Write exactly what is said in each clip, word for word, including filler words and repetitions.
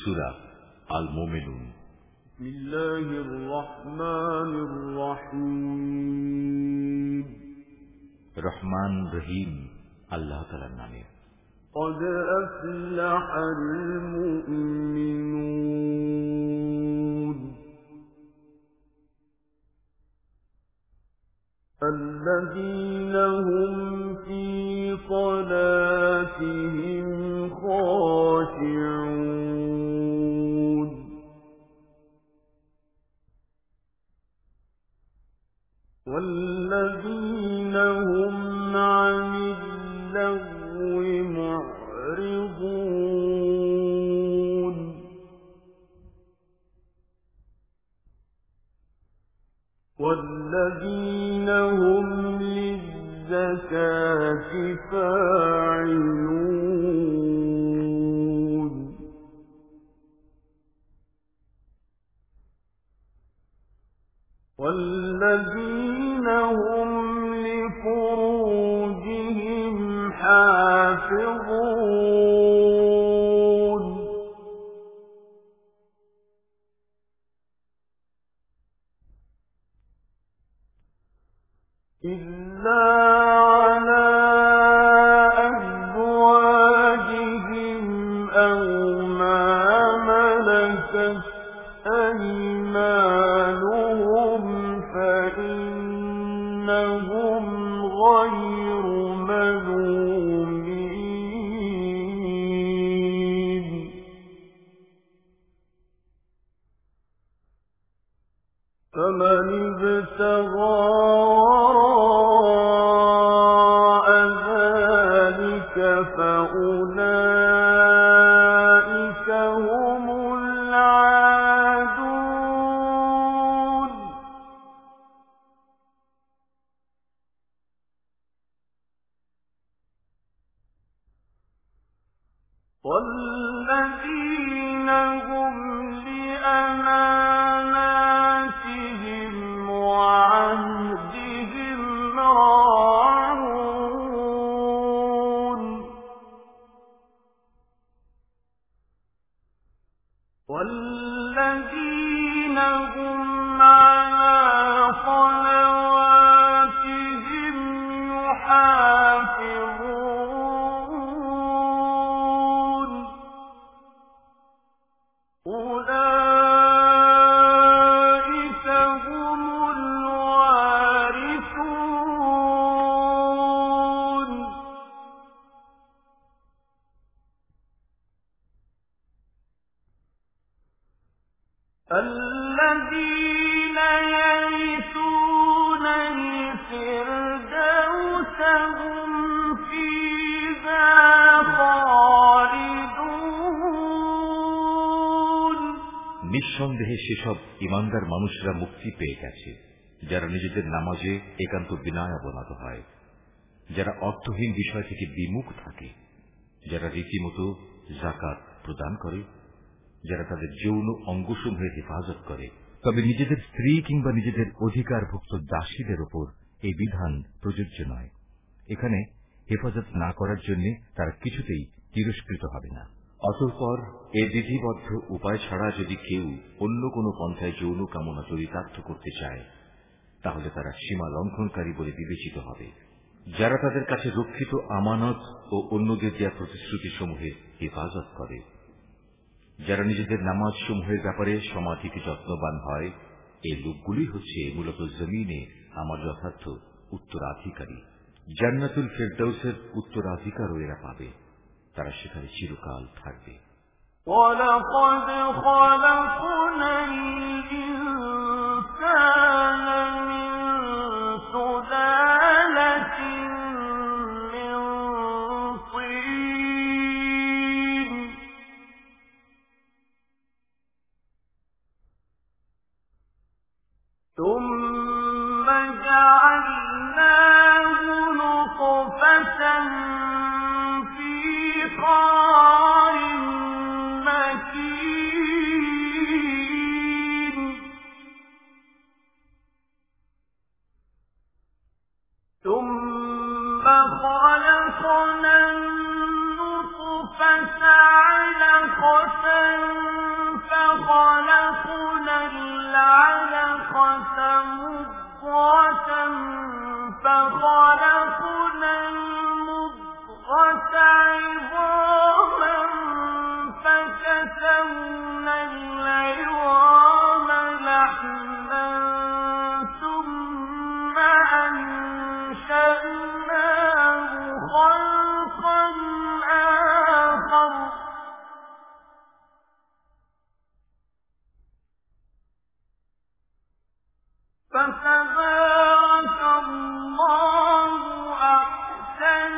সূরা আল মুমিনুন। বিসমিল্লাহির রহমানির রহিম। রহমান রহিম আল্লাহ তাআলার নামে। قد أفلح المؤمنون الذين هم في صلاتهم خاشعون والذين هم عن اللغو معرضون والذين هم للزكاة فاعلون والذين هم لفروجهم حافظون إلا على أزواجهم أو ما ملكت أيمانهم فإنهم غير ملومين فمن ابتغى وراء ذلك فأولئك هم العادون والذين هم لأماناتهم وعهدهم راعون والذين هم على صلواتهم يحافظون أولئك هم الوارثون الذين يرثون الفردوس هم فيها خالدون নিঃসন্দেহে সেসব ইমানদার মানুষরা মুক্তি পেয়ে গেছে যারা নিজেদের নামাজে একান্ত বিনয় অবনত হয়, যারা অর্থহীন বিষয় থেকে বিমুখ থাকে, যারা রীতিমতো যাকাত প্রদান করে, যারা তাদের যৌন অঙ্গসমূহের হেফাজত করে। তবে নিজেদের স্ত্রী কিংবা নিজেদের অধিকারভুক্ত দাসীদের উপর এই বিধান প্রযোজ্য নয়। এখানে হেফাজত না করার জন্য তারা কিছুতেই তিরস্কৃত হবে না। অতঃপর এ বিধিবদ্ধ উপায় ছাড়া যদি কেউ অন্য কোনো পন্থায় যৌন কামনা চরিতার্থ করতে চায়, তাহলে তারা সীমা লঙ্ঘনকারী বলে বিবেচিত হবে। যারা তাদের কাছে রক্ষিত আমানত ও অন্যদের দেয়া প্রতিশ্রুতিসমূহের হেফাজত করে, যারা নিজেদের নামাজ সমূহের ব্যাপারে সমাধিক যত্নবান হয়, এই লোকগুলি হচ্ছে মূলত জমিনে আমার যথার্থ উত্তরাধিকারী। জান্নাতুল ফেরদাউসের উত্তরাধিকারও এরা পাবে, তারা সেখানে চিরকাল থাকবে। وَلَقَدْ خَلَقْنَا الْإِنسَانَ مِنْ سُلَالَةٍ مِنْ طِينٍ ثُمَّ جَعَلْنَاهُ نُطْفَةً فِي قَرَارٍ مَكِينٍ ثُمَّ خَلَقْنَا النُّطْفَةَ عَلَقَةً خلقنا العلقة مضغة فخلقنا المضغة عظاما فكسونا العظام لحما ثم أنشأناه خلقا آخر فتبارك الله أحسن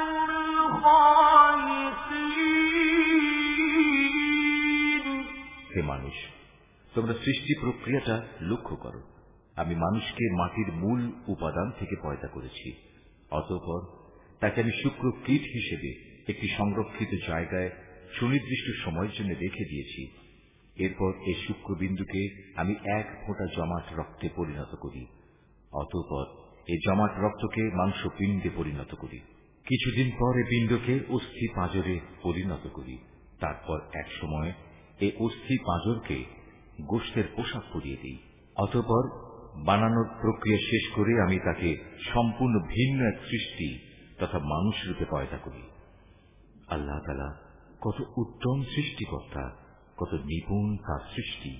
الخالقين। হে মানুষ, তোমরা সৃষ্টি প্রক্রিয়াটা লক্ষ্য করো। আমি মানুষকে মাটির মূল উপাদান থেকে পয়দা করেছি, অতঃপর তাকে আমি শুক্র কীট হিসেবে একটি সংরক্ষিত জায়গায় সুনির্দিষ্ট সময়ের জন্য রেখে দিয়েছি। এরপর এই শুক্রবিন্দুকে আমি এক ফোঁটা জমাট রক্তে পরিণত করি, অতঃপর এই জমাট রক্তকে মাংসপিণ্ডে পরিণত করি। কিছুদিন পর এই পিণ্ডকে অস্থি পাঁজরে পরিণত করি। তারপর এক সময় এই অস্থি পাঁজরকে গোশতের পোশাক পরিয়ে দিই। অতঃপর বানানোর প্রক্রিয়া শেষ করে আমি তাকে সম্পূর্ণ ভিন্ন এক সৃষ্টি তথা মানুষ রূপে পয়দা করি। আল্লাহ তাআলা কত উত্তম সৃষ্টিকর্তা, কত নিপুণ তার সৃষ্টি।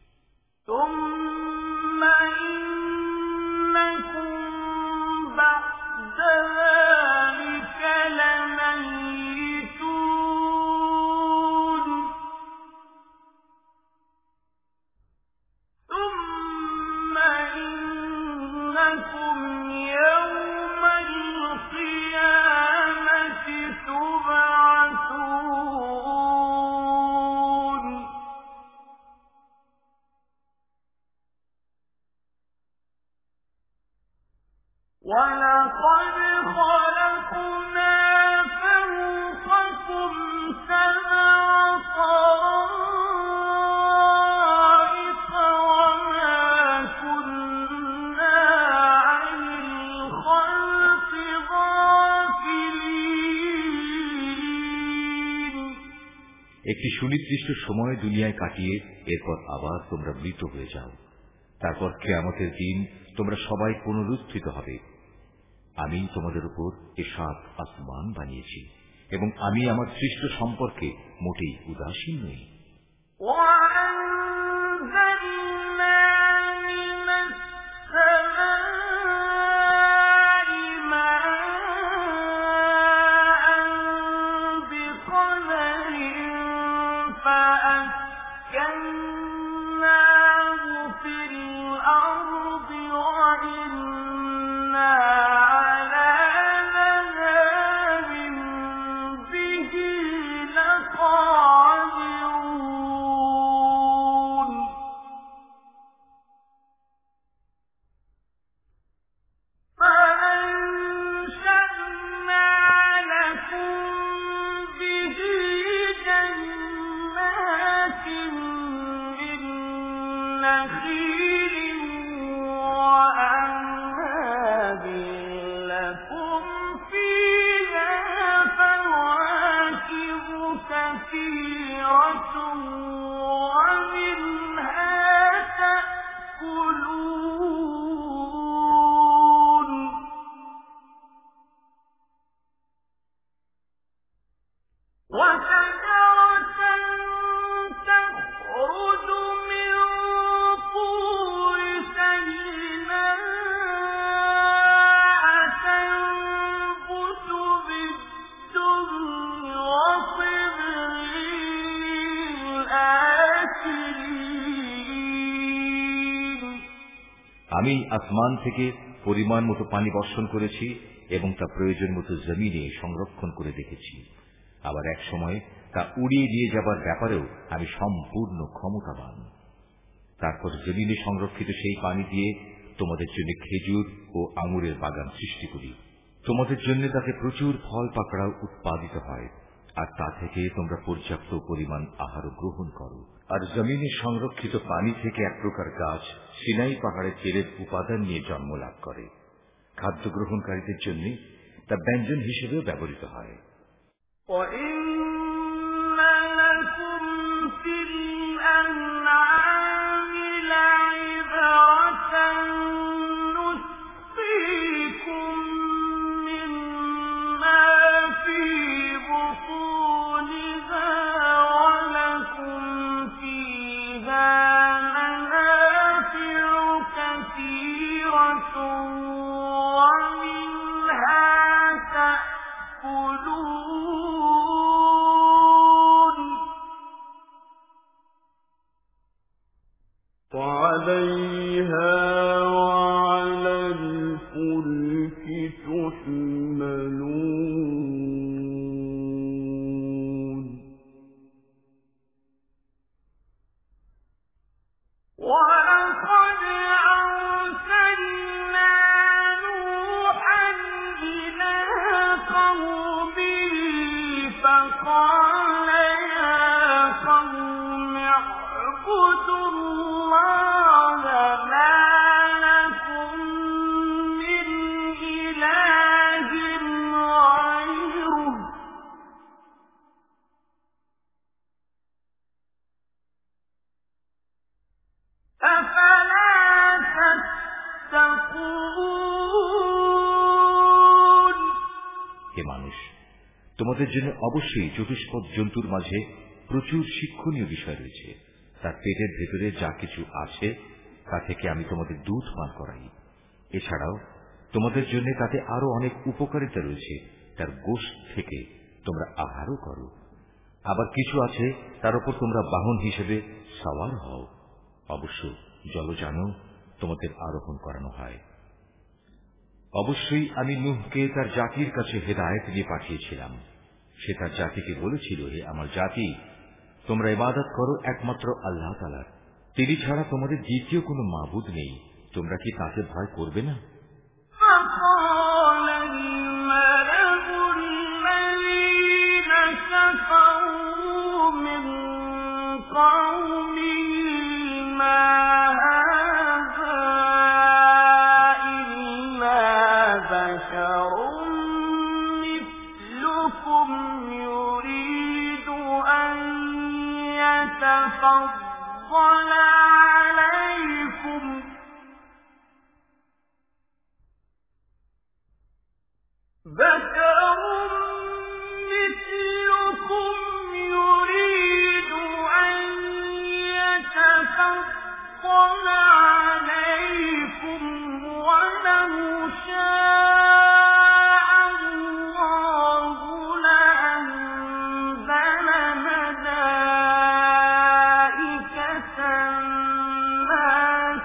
ولقد خلقنا فوقكم سبع طرائق وما كنا عن الخلق غافلين। একটি সুনির্দিষ্ট সময় দুনিয়ায় কাটিয়ে এরপর আবার তোমরা মৃত হয়ে যাও। তারপর কিয়ামতের দিন তোমরা সবাই পুনরুত্থিত হবে। আমি তোমাদের উপর এ সাত আসমান বানিয়েছি এবং আমি আমার সৃষ্ট সম্পর্কে মোটেই উদাসীন নই। আমি আসমান থেকে পরিমাণ মতো পানি বর্ষণ করেছি এবং তা প্রয়োজন মতো জমিনে সংরক্ষণ করে রেখেছি। আবার এক সময় তা উড়িয়ে নিয়ে যাবার ব্যাপারেও আমি সম্পূর্ণ ক্ষমতাবান। তারপর জমিনে সংরক্ষিত সেই পানি দিয়ে তোমাদের জন্য খেজুর ও আঙুরের বাগান সৃষ্টি করি। তোমাদের জন্য তাতে প্রচুর ফল পাকড়াও উৎপাদিত হয়, আর তা থেকে তোমরা পর্যাপ্ত পরিমাণ আহার গ্রহণ করো। আর জমিনে সংরক্ষিত পানি থেকে এক প্রকার গাছ সিনাই পাহাড়ের তেলের উপাদান নিয়ে জন্ম লাভ করে। খাদ্য গ্রহণকারীদের জন্য তা ব্যঞ্জন হিসেবেও ব্যবহৃত হয়। وَإِنَّ لَكُمْ فِي الْأَنْعَامِ وعليها وعلى الفلك تحملون ولقد أرسلنا نوحا إلى قومه فقال يا قوم اعبدوا الله ما لكم من إله غيره أفلا تتقون হে মানুষ, তোমাদের জন্য অবশ্যই চতুষ্পদ জন্তুর মাঝে প্রচুর শিক্ষণীয় বিষয় রয়েছে। তার পেটের ভেতরে যা কিছু আছে তা থেকে আমি তোমাদের দুধ পান করাই। এছাড়াও তোমাদের জন্য তাতে আরো অনেক উপকারিতা রয়েছে। তার গোশত থেকে তোমরা আহারও করো। আবার কিছু আছে তার উপর তোমরা বাহন হিসেবে সওয়ার হও। অবশ্য জলযানও তোমাদের আরোহণ করানো হয়। অবশ্যই আমি নূহকে তার জাতির কাছে হেদায়েত দিয়ে পাঠিয়েছিলাম। সে তার জাতিকে বলেছিল, হে আমার জাতি, তোমরা ইবাদত করো একমাত্র আল্লাহ তাআলার। তিনি ছাড়া তোমাদের দ্বিতীয় কোনো মাবুদ নেই। তোমরা কি তাকে ভয় করবে না? تفضل عليكم بشر مثلكم يريد أن يتفضل عليكم ولو شاء الله لأنزل ملائكة ما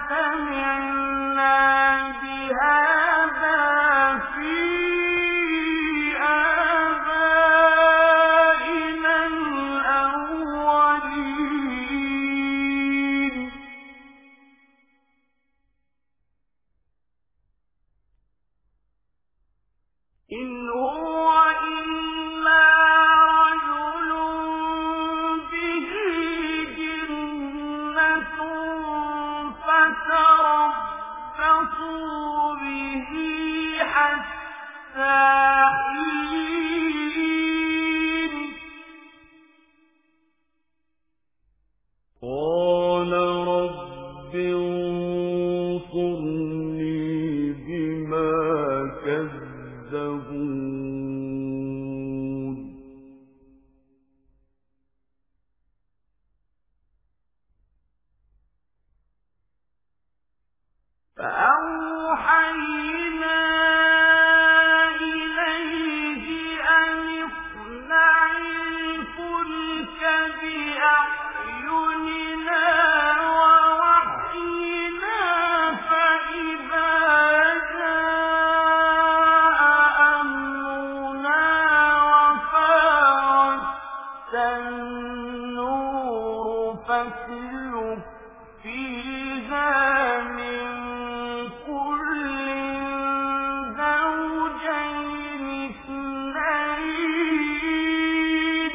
سمعنا بهذا في آبائنا الأولين إن هو إلا رجل به جنة فتربصوا به حتى حين قال رب انصرني بما كذبون فأوحينا إليه أن اصنع الفلك بأعيننا ووحينا فإذا جاء أمرنا وفارت النور فاسلك فيها من كل زوجين اثنين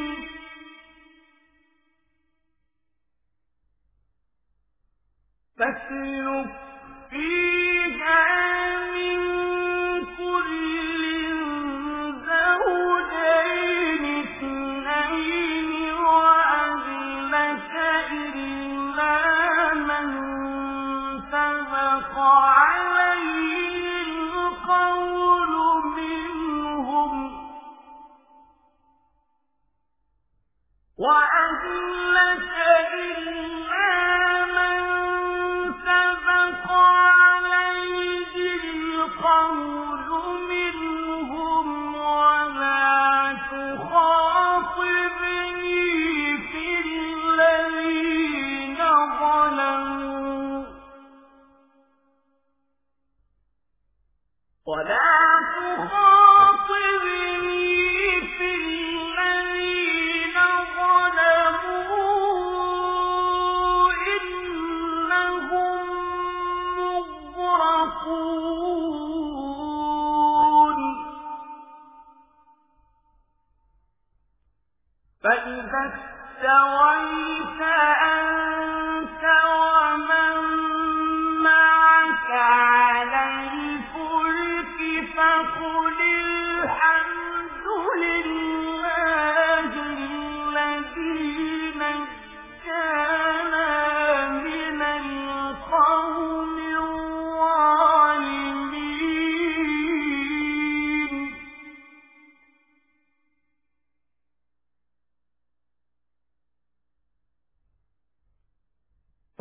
فاسلك فيها من كل زوجين اثنين وأهلك إلا من سبق عليه القول منهم وأهلك إلا من سبق عليه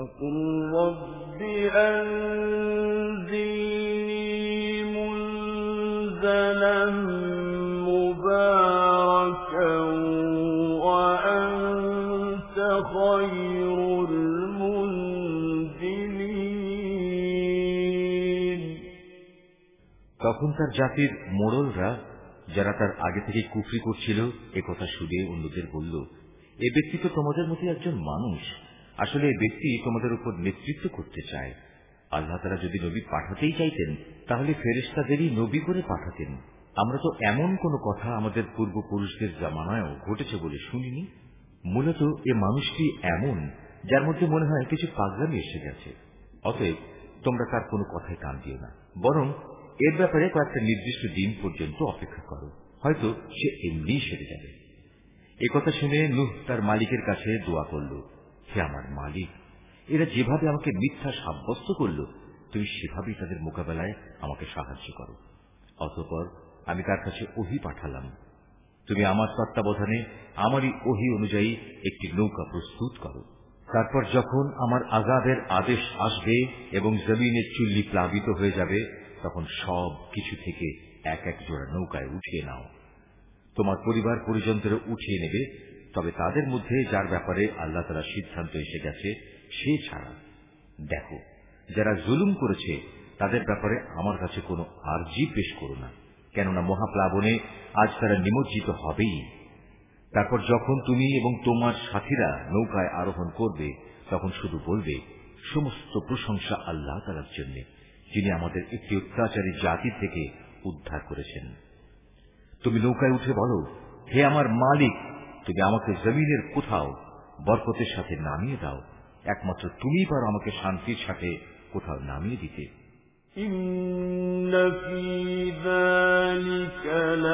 فقل رب أنزلني منزلا مباركا وأنت خير المنزلين। তখন তার জাতির মোড়লরা যারা তার আগে থেকে কুফরি করছিল একথা শুনে অন্যদের বলল, এ ব্যক্তি তো তোমাদের মতো একজন মানুষ। আসলে এই ব্যক্তি তোমাদের উপর নেতৃত্ব করতে চায়। আল্লাহ তাআলা যদি নবী পাঠাতেই চাইতেন তাহলে ফেরেশতাদেরই নবী করে পাঠাতেন। আমরা তো এমন কোন কথা আমাদের পূর্বপুরুষদের জামানায়ও ঘটেছে বলে শুনিনি। মূলত এ মানুষটি এমন যার মধ্যে মনে হয় কিছু পাগলামি এসে গেছে। অতএব তোমরা তার কোনো কথায় কান দিও না, বরং এর ব্যাপারে কয়েকটা নির্দিষ্ট দিন পর্যন্ত অপেক্ষা করো, হয়তো সে এমনি সেরে যাবে। একথা শুনে নূহ তার মালিকের কাছে দোয়া করল, হে আমার মালিক, এরা যেভাবে আমাকে মিথ্যা সাব্যস্ত করল, তুমি সেভাবেই তাদের মোকাবেলায় আমাকে সাহায্য করো। অতঃপর আমি তার কাছে ওহী পাঠালাম, তুমি আমার তত্ত্বাবধানে আমারই ওহী অনুযায়ী একটি নৌকা প্রস্তুত করো। তারপর যখন আমার আযাবের আদেশ আসবে এবং জমিনের চুল্লি প্লাবিত হয়ে যাবে, তখন সব কিছু থেকে এক এক জোড়া নৌকায় উঠিয়ে নাও। তোমার পরিবার পরিজনদেরও উঠিয়ে নেবে, তবে তাদের মধ্যে যার ব্যাপারে আল্লাহ তাআলার সিদ্ধান্ত এসে গেছে সে ছাড়া। দেখো, যারা জুলুম করেছে তাদের ব্যাপারে আমার কাছে কোনো আরজি পেশ করো না, কেননা মহাপ্লাবনে আজ তারা নিমজ্জিত হবেই। তারপর যখন তুমি এবং তোমার সাথীরা নৌকায় আরোহণ করবে, তখন শুধু বলবে, সমস্ত প্রশংসা আল্লাহ তাআলার জন্য, যিনি আমাদের একটি অত্যাচারী জাতি থেকে উদ্ধার করেছেন। তুমি নৌকায় উঠে বলো, হে আমার মালিক, তুমি আমাকে জমিনের কোথাও বরকতের সাথে নামিয়ে দাও। একমাত্র তুমিই পারো আমাকে শান্তির সাথে কোথাও নামিয়ে দিতে। إن في ذلك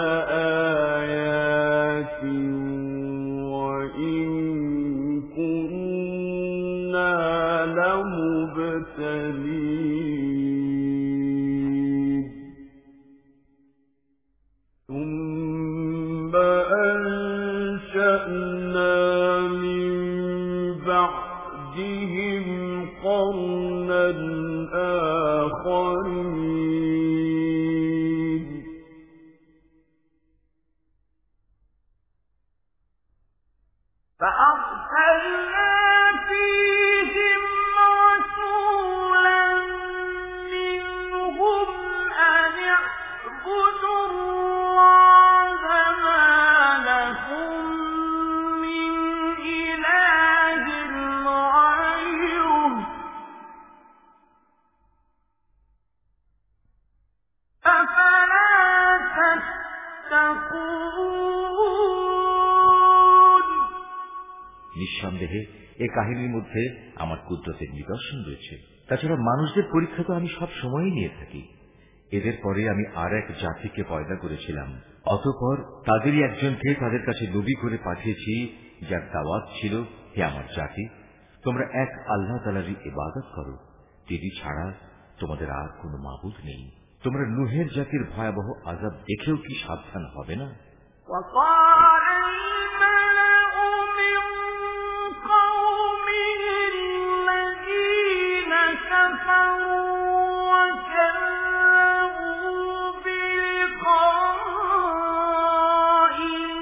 لآيات وإن كنا لمبتلين ثم أنشأنا من بعدهم قرنا آخرين فأرسلنا فيهم رسولا منهم أن اعبدوا الله ما لكم من إله غيره أفلا تتقون। নিঃসন্দেহে এ কাহিনীর মধ্যে আমার কুদরতের নিদর্শন রয়েছে। তাছাড়া মানুষদের পরীক্ষা তো আমি সব সময়ই নিয়ে থাকি। এদের পরে আমি আর এক জাতিকে পয়দা করেছিলাম, অতঃপর তাদেরই একজনকে তাদের কাছে নবী করে পাঠিয়েছি, যার দাওয়াত ছিল, হে আমার জাতি, তোমরা এক আল্লাহ তাআলারই ইবাদত করো, তিনি ছাড়া তোমাদের আর কোনো মাবুদ নেই। তোমরা নূহের জাতির ভয়াবহ আযাব দেখেও কি সাবধান হবে না? وقال الملأ من قومه الذين كفروا وكذبوا بلقاء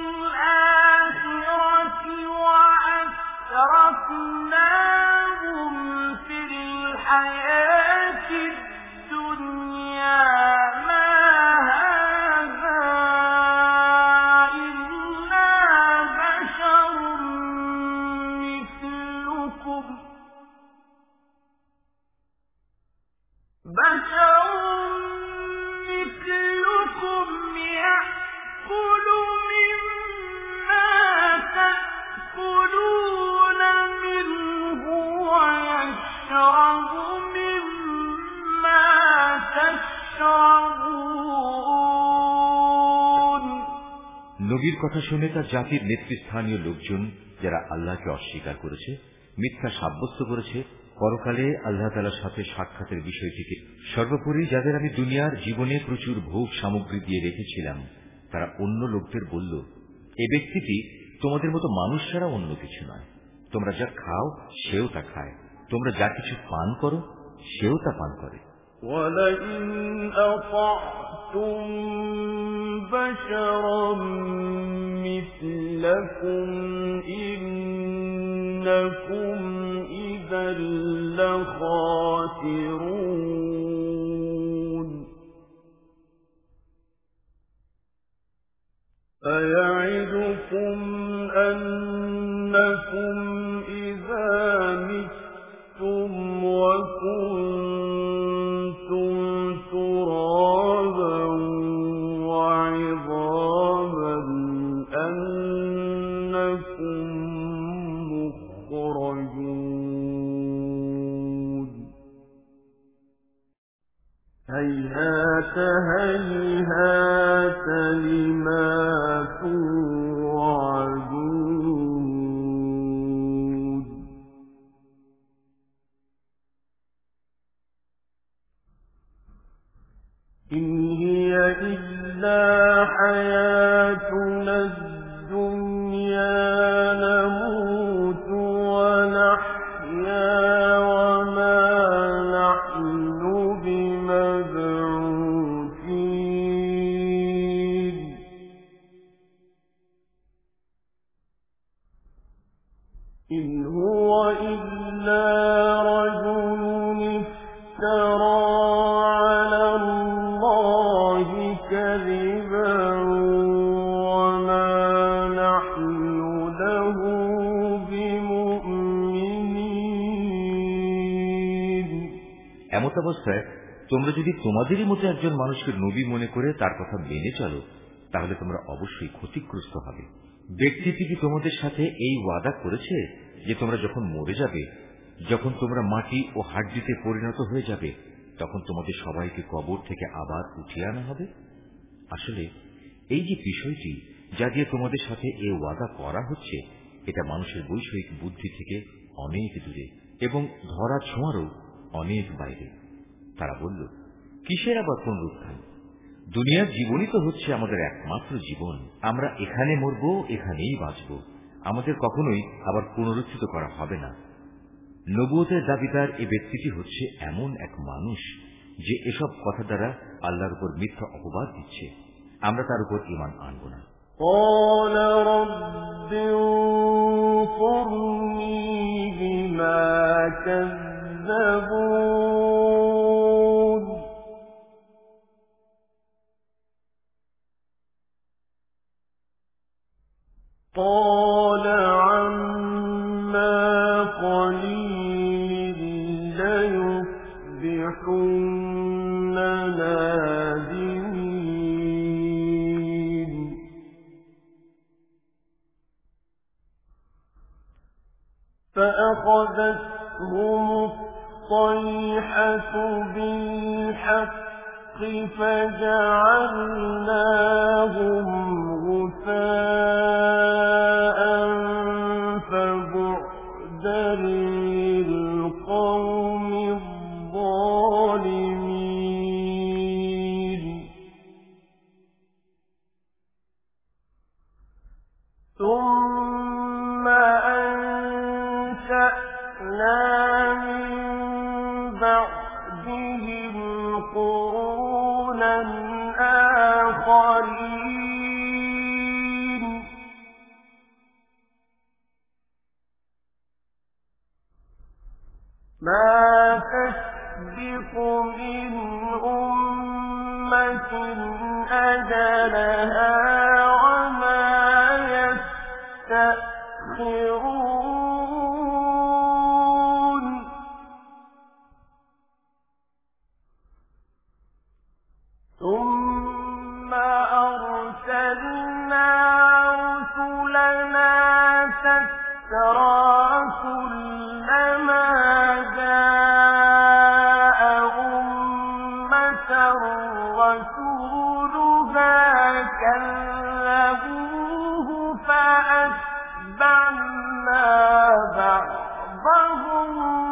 الآخرة وأترفناهم في الحياة الدنيا ما هذا إلا بشر مثلكم بشر مثلكم يأكل مما تأكلون منه ويشرب مما تشربون। নবীর কথা শুনে তার জাতির নেতৃস্থানীয় লোকজন, যারা আল্লাহকে অস্বীকার করেছে, মিথ্যা সাব্যস্ত করেছে, পরকালে আল্লাহ তাআলার সাথে সাক্ষাতের বিষয়টিকে সর্বোপরি যাদের আমি দুনিয়ার জীবনে প্রচুর ভোগ সামগ্রী দিয়ে রেখেছিলাম, তারা অন্য লোকদের বলল, এ ব্যক্তিটি তোমাদের মতো মানুষ ছাড়া অন্য কিছু নয়। তোমরা যা খাও সেও তা খায়, তোমরা যা কিছু পান করো সেও তা পান করে। وَلَئِنْ أَطَعْتُمْ بَشَرًا مِثْلَكُمْ إِنَّكُمْ إِذًا لَخَاسِرُونَ فَيَعِدُكُمْ أَنَّكُمْ إِذَا مِتُّمْ وَكُنتُمْ تُرَابًا وَعِظَامًا أَنَّكُمْ مُخْرَجُونَ هَيْهَاتَ هَيْهَاتَ لِمَا تُوعَدُونَ إِنْ هِيَ إِلَّا حَيَاتُنَا الدُّنْيَا نَمُوتُ وَنَحْيَا وَمَا نَحْنُ بِمَبْعُوثِينَ إِنْ هُوَ إِلَّا رَجُلٌ افْتَرَىٰ عَلَى اللَّهِ كَذِبًا وَمَا نَحْنُ لَهُ بِمُؤْمِنِينَ এমত অবস্থায় তোমরা যদি তোমাদেরই মতো একজন মানুষকে নবী মনে করে তার কথা মেনে চলো, তাহলে তোমরা অবশ্যই ক্ষতিগ্রস্ত হবে। ব্যক্তিটি কি তোমাদের সাথে এই ওয়াদা করেছে যে তোমরা যখন মরে যাবে, যখন তোমরা মাটি ও হাড্ডিতে পরিণত হয়ে যাবে, তখন তোমাদের সবাইকে কবর থেকে আবার উঠিয়ে আনা হবে? আসলে এই যে বিষয়টি যা দিয়ে তোমাদের সাথে এই ওয়াদা করা হচ্ছে, এটা মানুষের বৈষয়িক বুদ্ধি থেকে অনেক দূরে এবং ধরা ছোঁয়ারও অনেক বাইরে। তারা বলল, কিসের আবার পুনরুত্থান? দুনিয়ার জীবনই তো হচ্ছে আমাদের একমাত্র জীবন। আমরা এখানে মরব, এখানেই বাঁচব, আমাদের কখনোই আবার পুনরুত্থিত করা হবে না। নবুয়তের দাবিদার এ ব্যক্তিটি হচ্ছে এমন এক মানুষ যে এসব কথা দ্বারা আল্লাহর উপর মিথ্যা অপবাদ দিচ্ছে। আমরা তার উপর ঈমান আনব না। قَالَ رَبِّ انصُرْنِي بِمَا كَذَّبُونِ قَالَ عَمَّا قَلِيلٍ لَيُصْبِحُنَّ نَادِمِينَ فَأَخَذَتْهُمُ الصَّيْحَةُ بِالْحَقِّ فَجَعَلْنَاهُمْ غُثَاءً فَبُعْدًا لِلْقَوْمِ الظَّالِمِينَ ثُمَّ أَنشَأْنَا مِن بَعْدِهِمْ قُرُونًا آخَرِينَ مَا تَسْبِقُ مِنْ أُمَّةٍ أَجَلَهَا وَمَا يَسْتَأْخِرُونَ ثُمَّ أَرْسَلْنَا رُسُلَنَا تَتْرَىٰ كُلَّمَا جَاءَ أُمَّةً رَّسُولُهَا كَذَّبُوهُ فَأَتْبَعْنَا بَعْضَهُم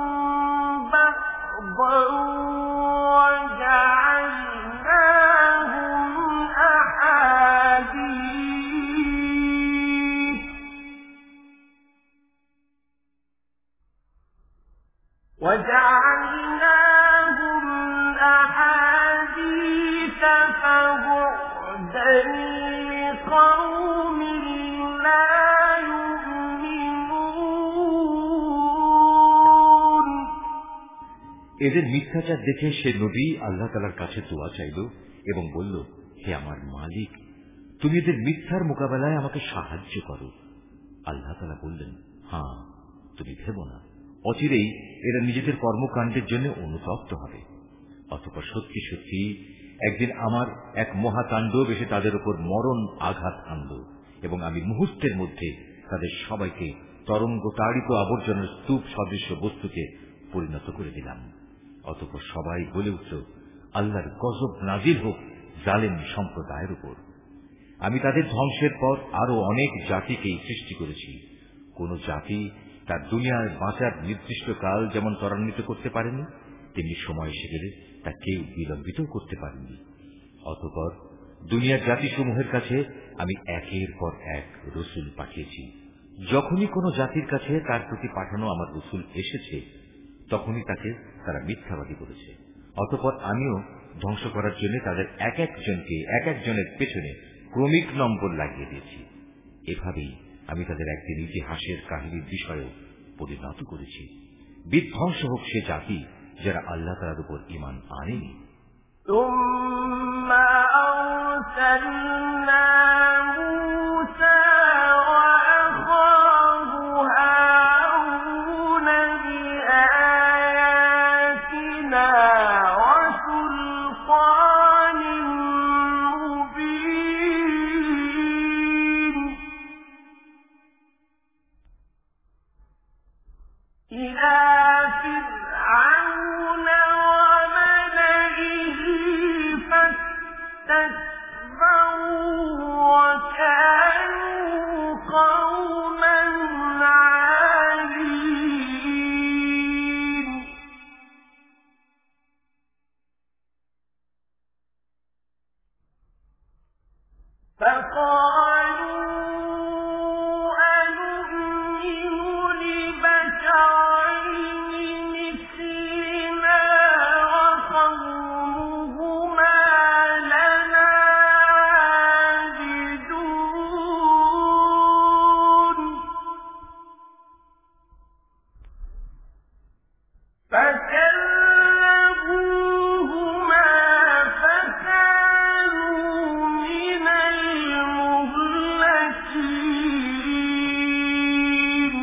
بَعْضًا وَجَعَلْنَاهُمْ أَحَادِيثَ وجعلناهم أحاديث فبعدا لقوم لا يؤمنون এদের মিথ্যাচার দেখে সে নবী আল্লাহ তাআলার কাছে দোয়া চাইল এবং বলল, হে আমার মালিক, তুমি এদের মিথ্যার মোকাবেলায় আমাকে সাহায্য করো। আল্লাহ তাআলা বললেন, হ্যাঁ, তুমি ভেবো না, অচিরেই এরা নিজেদের কর্মকাণ্ডের জন্য অনুতপ্ত হবে। অতঃপর সত্যি সত্যি একদিন আমার এক মহাতাণ্ডব এসে তাদের উপর মরণ আঘাত আনল এবং আমি মুহূর্তের মধ্যে তাদের সবাইকে তরঙ্গ তাড়িত আবর্জনার স্তূপ সদৃশ্য বস্তুকে পরিণত করে দিলাম। অতঃপর সবাই বলে উঠল, আল্লাহর গজব নাজিল হোক জালেম সম্প্রদায়ের উপর। আমি তাদের ধ্বংসের পর আরো অনেক জাতিকেই সৃষ্টি করেছি। কোন জাতি তার দুনিয়ায় বাঁচার নির্দিষ্ট কাল যেমন ত্বরান্বিত করতে পারেনি, তেমনি সময় এসে গেলে তা কেউ বিলম্বিত করতে পারেনি। অতঃপর দুনিয়ার জাতিসমূহের কাছে আমি একের পর এক রসুল পাঠিয়েছি। যখনই কোন জাতির কাছে তার প্রতি পাঠানো আমার রসুল এসেছে, তখনই তাকে তারা মিথ্যাবাদী বলেছে। অতঃপর আমিও ধ্বংস করার জন্য তাদের এক একজনকে এক একজনের পেছনে ক্রমিক নম্বর লাগিয়ে দিয়েছি। এভাবেই আমি তাদের একদিন ইতিহাসের কাহিনীর বিষয়েও পরিণত করেছি। বিধ্বংস হোক সে জাতি যারা আল্লাহ তাআলার উপর ঈমান আনেনি। সুম্মা আরসালনা মূসা ওয়া আখাহু হারুন বিআয়াতিনা ওয়া সুলতানিন মুবিন ইলা فرعون وملئه فاستكبروا وكانوا قوما عالين فقالوا أنؤمن لبشرين مثلنا وقومهما لنا عابدون فكذبوهما فكانوا من المهلكين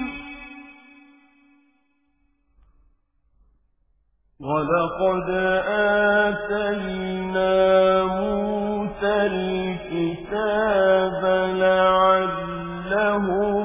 ولقد آتينا موسى الكتاب لعلهم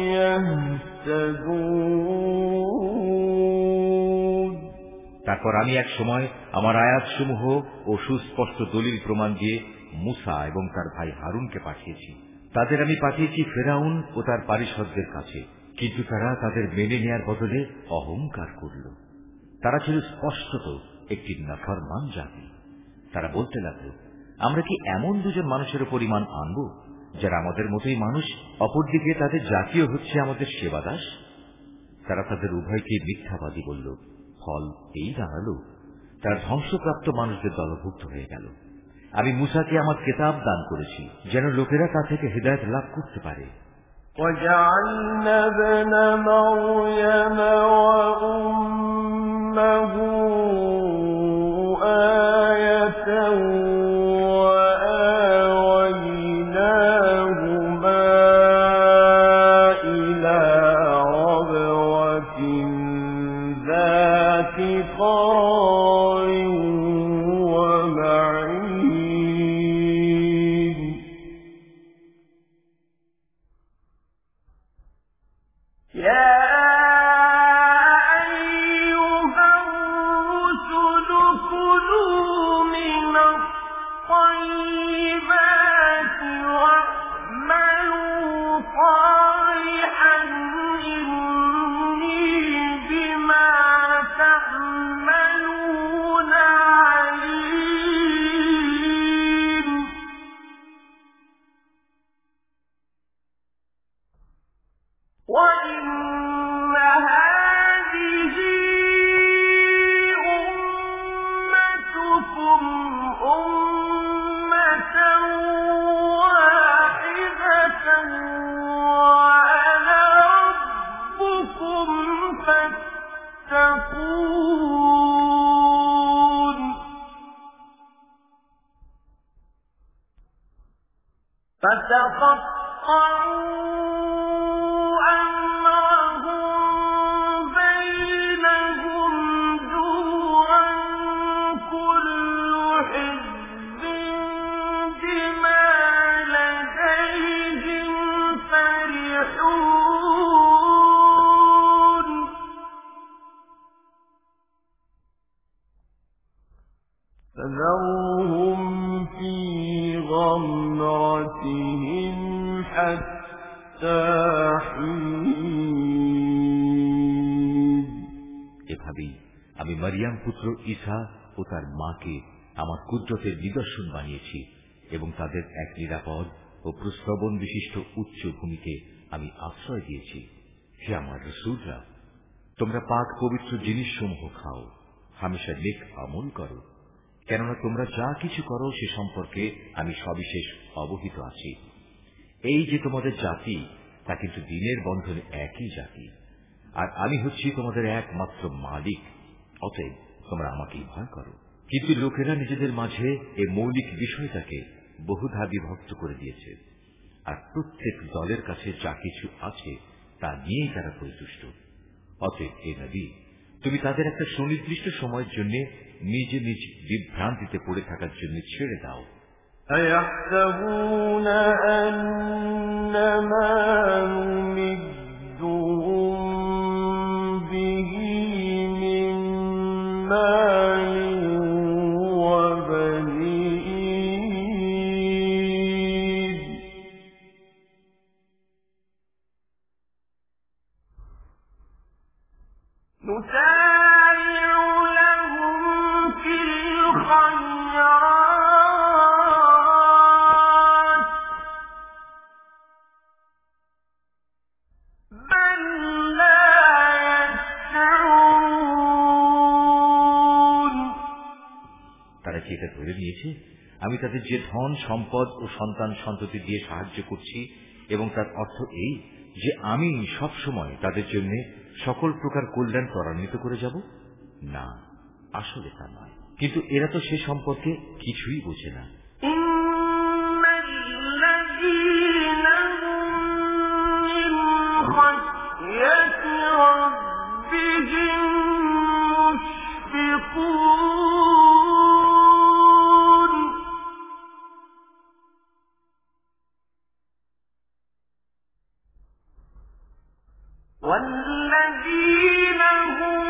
يهتدون তারপর আমি এক সময় আমার আয়াতসমূহ ও সুস্পষ্ট দলিল প্রমাণ দিয়ে মুসা এবং তার ভাই হারুনকে পাঠিয়েছি। তাদের আমি পাঠিয়েছি ফেরাউন ও তার পারিষদদের কাছে, কিন্তু তারা তাদের মেনে নেয়ার বদলে অহংকার করল। তারা ছিল স্পষ্টত একটি নাফরমান জাতি। তারা বলতে লাগল, আমরা কি এমন দুজন মানুষের উপর ঈমান আনব যারা আমাদের মতোই মানুষ, অপরদিকে তাদের জাতীয় হচ্ছে আমাদের সেবাদাস? তারা তাদের উভয়কে মিথ্যাবাদী বলল। ফল এই দাঁড়ালো, তারা ধ্বংসপ্রাপ্ত মানুষদের দলভুক্ত হয়ে গেল। আমি মুসাকে আমার কিতাব দান করেছি যেন লোকেরা তা থেকে হিদায়াত লাভ করতে পারে। وجعلنا ابن مريم وأمه آية وآويناهما إلى ربوة ذات قرار ومعين يا أيها الرسل كلوا من الطيبات واعملوا صالحا إني بما تعملون يتقون فتقطعوا فذرهم في غمرتهم حتى حين এভাবেই আমি মারিয়াম পুত্র ঈসা ও তার মাকে আমার কুদরতের নিদর্শন বানিয়েছি এবং তাদের এক নিরাপদ ও প্রশ্রবণ বিশিষ্ট উচ্চ ভূমিকে আমি আশ্রয় দিয়েছি। হে আমার রাসূলরা, তোমরা পাক পবিত্র জিনিসসমূহ খাও, হামেশা নেক আমল করো, কেননা তোমরা যা কিছু করো সে সম্পর্কে আমি সবিশেষ অবহিত আছি। এই যে তোমাদের জাতি, তা কিন্তু দিনের বন্ধনে একই জাতি, আর আমি হচ্ছি তোমাদের একমাত্র মালিক। অতএব তোমরা আমাকেই ভয় করো। কিন্তু লোকেরা নিজেদের মাঝে এই মৌলিক বিষয়টাকে বহুধা বিভক্ত করে দিয়েছে, আর প্রত্যেক দলের কাছে যা কিছু আছে তা নিয়েই তারা পরিতুষ্ট। অতএব হে নবী, তুমি তাদের একটা সুনির্দিষ্ট সময়ের জন্য নিজ নিজ বিভ্রান্তিতে পড়ে থাকার জন্য ছেড়ে দাও। أَيَحْسَبُونَ أَنَّمَا نُمِدُّهُم بِهِ مِن مَّالٍ وَبَنِينَ نُسَارِعُ لَهُمْ فِي الْخَيْرَاتِ بَل لَّا يَشْعُرُونَ তারা কি এটা ধরে নিয়েছে আমি তাদের যে ধন সম্পদ ও সন্তান সন্ততি দিয়ে সাহায্য করছি এবং তার অর্থ এই যে আমি সব সময় তাদের জন্য সকল প্রকার কল্যাণ ত্বরান্বিত করে যাব? না, আসলে তা নয়। কিন্তু এরা তো সে সম্পর্কে কিছুই বোঝে না। والذين هم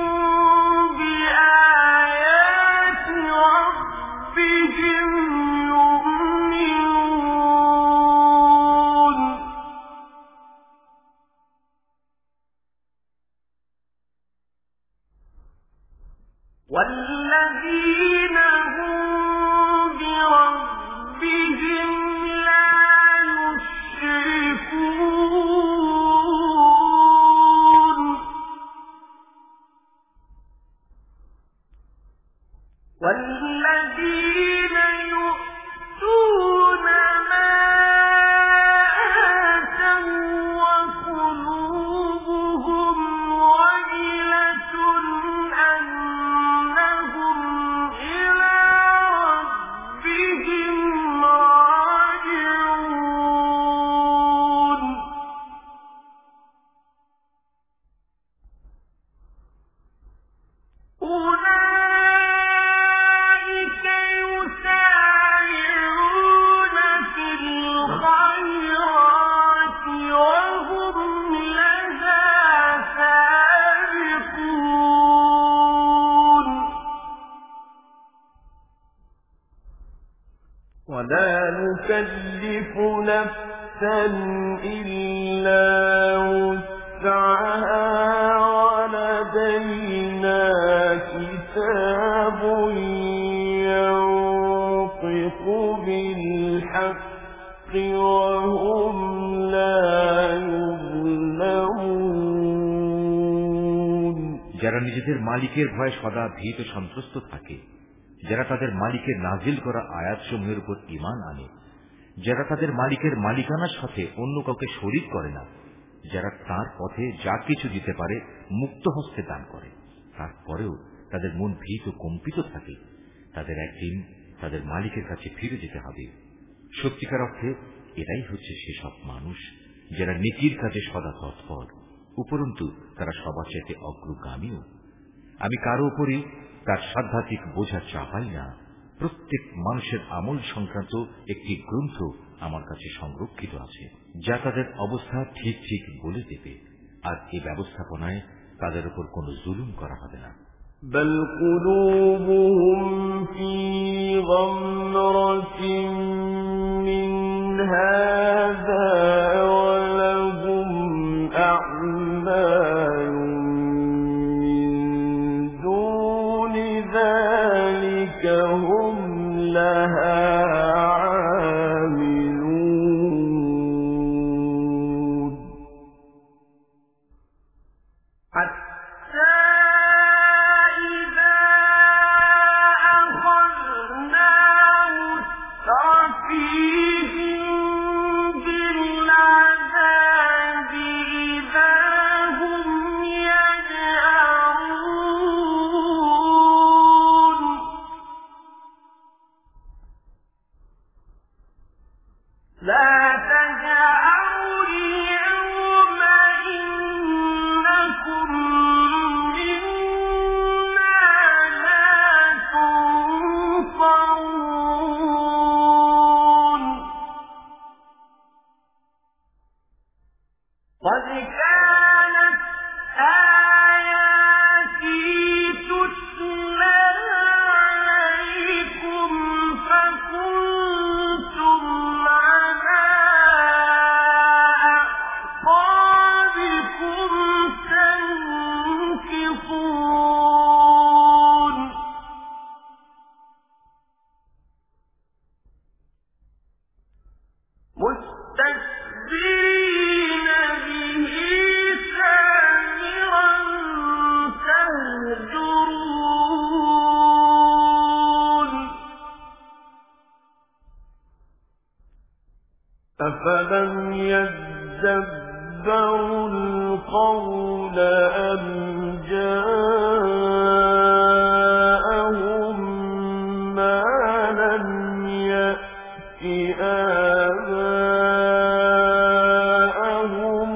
بآيات ربهم يؤمنون والذين هم بربهم لا يشركون والذين يؤتون ما آتوا وقلوبهم وجلة أنهم إلى ربهم راجعون أولئك يسارعون في الخيرات وهم لها سابقون ولا نكلف نفسا إلا وسعها ولدينا كتاب ينطق بالحق وهم لا يظلمون যারা নিজেদের মালিকের ভয়ে সদা ভীত সন্ত্রস্ত থাকে, যারা তাদের মালিকের নাজিল করা আয়াতসমূহের উপর ঈমান আনে, যারা তাদের মালিকের মালিকানার সাথে অন্য কাউকে শরীক করে না, যারা তার পথে যা কিছু দিতে পারে মুক্ত হস্তে দান করে, পরেও তাদের মন ভীত কম্পিত থাকে, তাদের একদিন তাদের মালিকের কাছে ফিরে যেতে হবে। সত্যিকার অর্থে এরাই হচ্ছে সেসব মানুষ যারা নেকির কাজে সদা তৎপর, উপরন্তু তারা সবার চাইতে অগ্রগামীও। আমি কারো উপরে তার সাধ্যাত্মিক বোঝা চাপাই না। প্রত্যেক মানুষের আমল সংক্রান্ত একটি গ্রন্থ আমার কাছে সংরক্ষিত আছে, যা তাদের অবস্থা ঠিক ঠিক বলে দেবে, আর এই ব্যবস্থাপনায় তাদের উপর কোনো জুলুম করা হবে না। بل قلوبهم في غمرة من هذا ولهم أعمال من دون ذلك هم لها عاملون حتى أفلم يدبروا القول أم جاءهم ما لم يأت آباءهم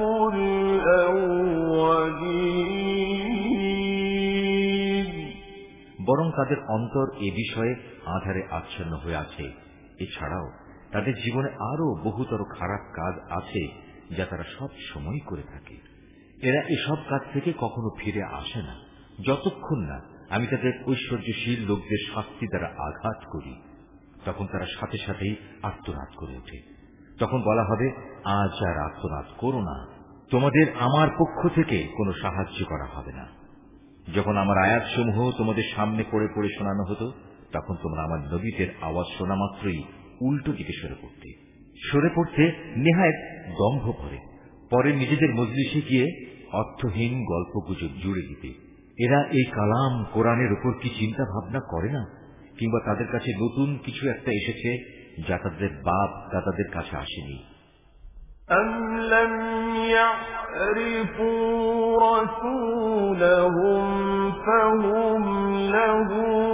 الأولين বরং তাদের অন্তর এ বিষয়ে আঁধারে আচ্ছন্ন হয়ে আছে। এছাড়াও তাদের জীবনে আরো বহুতর খারাপ কাজ আছে যা তারা সব সময় করে থাকে। এরা এসব কাজ থেকে কখনো ফিরে আসে না যতক্ষণ না আমি তাদের ঐশ্বর্যশীল লোকদের শাস্তি দ্বারা আঘাত করি। তখন তারা সাথে সাথেই আর্তনাদ করে ওঠে। তখন বলা হবে, আজ আর আর্তনাদ করো না, তোমাদের আমার পক্ষ থেকে কোনো সাহায্য করা হবে না। যখন আমার আয়াতসমূহ তোমাদের সামনে পড়ে পড়ে শোনানো হতো, তখন তোমরা আমার নবীদের আওয়াজ শোনা মাত্রই উল্টো দিকে সরে পড়তে সরে পড়তে নেহায়েত দম্ভ ভরে, পরে নিজেদের মজলিসে গিয়ে অর্থহীন গল্পগুজব জুড়ে দিতে। এরা এই কালাম কোরআনের উপর কি চিন্তা ভাবনা করে না? কিংবা তাদের কাছে নতুন কিছু একটা এসেছে যা তাদের বাপ দাদাদের কাছে আসেনি? أَمْ لَمْ يَعْرِفُوا رَسُولَهُمْ فَهُمْ لَهُ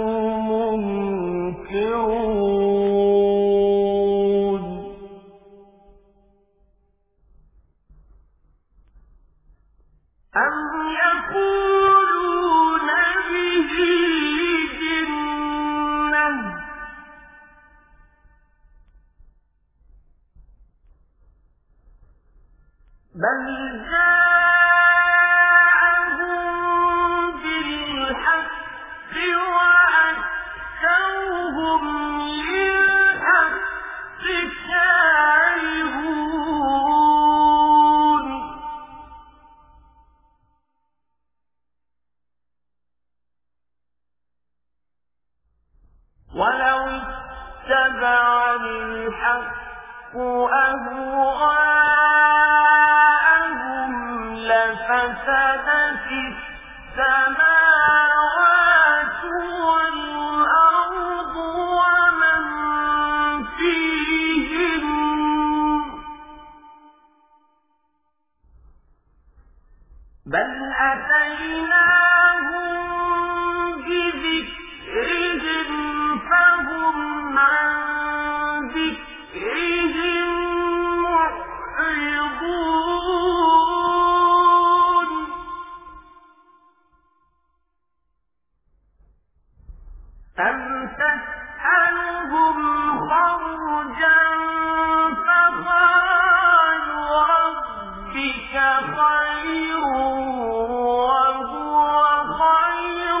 مُنْكِرُونَ أَمْ يَقُولُونَ بِهِ جِنَّةٌ بل جاءهم بالحق وأكثرهم للحق كارهون ولو اتبع الحق أهواءهم لفسدت السماوات والأرض ومن فيهن بل أتيناهم أم تسألهم خرجا فخراج ربك خير وهو خير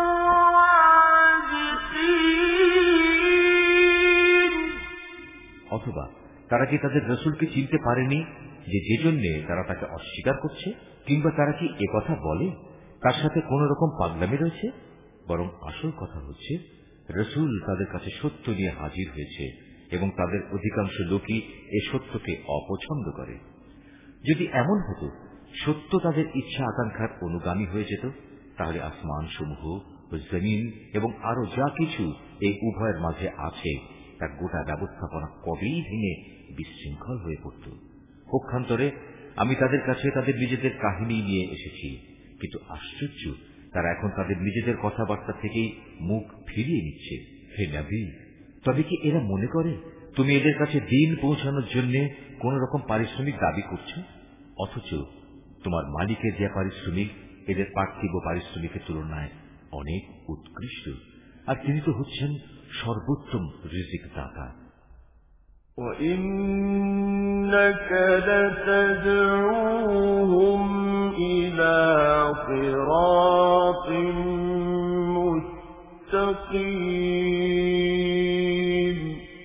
الرازقين। অথবা তারা কি তাদের রাসূলকে চিনতে পারেনি যে যে জন্যে তারা তাকে অস্বীকার করছে? কিংবা তারা কি একথা বলে তার সাথে কোন রকম পাগলামি রয়েছে? বরং আসল কথা হচ্ছে রাসূল তাদের কাছে সত্য নিয়ে হাজির হয়েছে এবং তাদের অধিকাংশ লোকই এ সত্যকে অপছন্দ করে। যদি এমন হতো সত্য তাদের ইচ্ছা আকাঙ্ক্ষার অনুগামী হয়ে যেত, তাহলে আসমান সমূহ ও জমিন এবং আরো যা কিছু এই উভয়ের মাঝে আছে তার গোটা ব্যবস্থাপনা কবেই ভেঙে বিশৃঙ্খল হয়ে পড়ত। পক্ষান্তরে আমি তাদের কাছে তাদের নিজেদের কাহিনী নিয়ে এসেছি, কিন্তু আশ্চর্য তারা এখন তাদের নিজেদের কথাবার্তা থেকেই মুখ ফিরিয়ে নিচ্ছে। হে নবী, তবে কি এরা মনে করে তুমি এদের কাছে দিন পৌঁছানোর জন্য কোন রকম পারিশ্রমিক দাবি করছো? অথচ তোমার মালিকের যে পারিশ্রমিক এদের পার্থিব পারিশ্রমিকের তুলনায় অনেক উৎকৃষ্ট, আর তিনি তো হচ্ছেন সর্বোত্তম রিজিক দাতা। وَإِنَّكَ لَتَدْعُوهُمْ إِلَى صِرَاطٍ مُسْتَقِيمٍ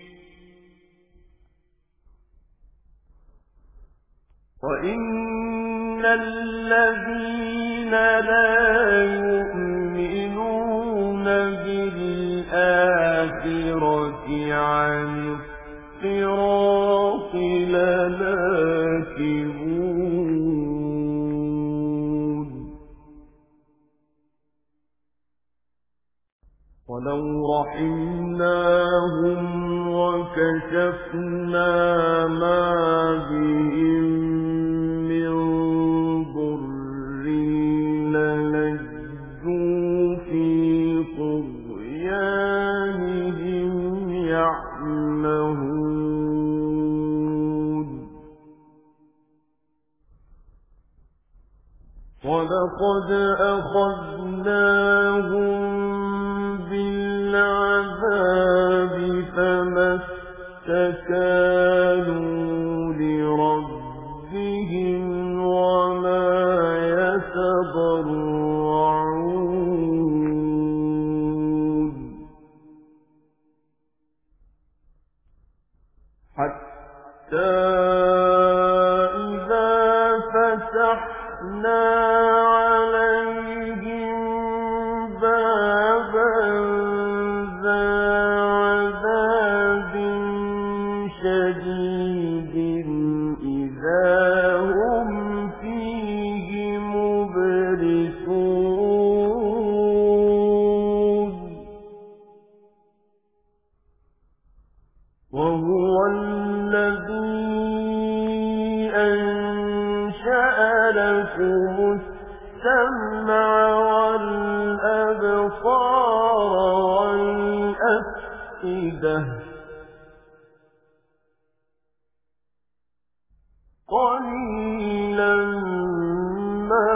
وَإِنَّ الَّذِينَ لَا يُؤْمِنُونَ بِالْآخِرَةِ عَنِ الصِّرَاطِ لَنَاكِبُونَ وَلَوْ رَحِمْنَاهُمْ وَكَشَفْنَا مَا بِهِم مِّن ضُرٍّ لَّلَجُّوا فِي طُغْيَانِهِمْ يَعْمَهُونَ وَلَقَدْ أَخَذْنَاهُم بِالْعَذَابِ فَمَا اسْتَكَانُوا لِرَبِّهِمْ وَمَا يَتَضَرَّعُونَ حَتَّى إِذَا فَتَحْنَا عَلَيْهِمْ بَابًا ذَا عَذَابٍ شَدِيدٍ إِذَا هُمْ فِيهِ مُبْلِسُونَ وَهُوَ الَّذِي أَنشَأَ لَكُمُ السَّمْعَ وَالْأَبْصَارَ وَالْأَفْئِدَةَ قَلِيلًا مَا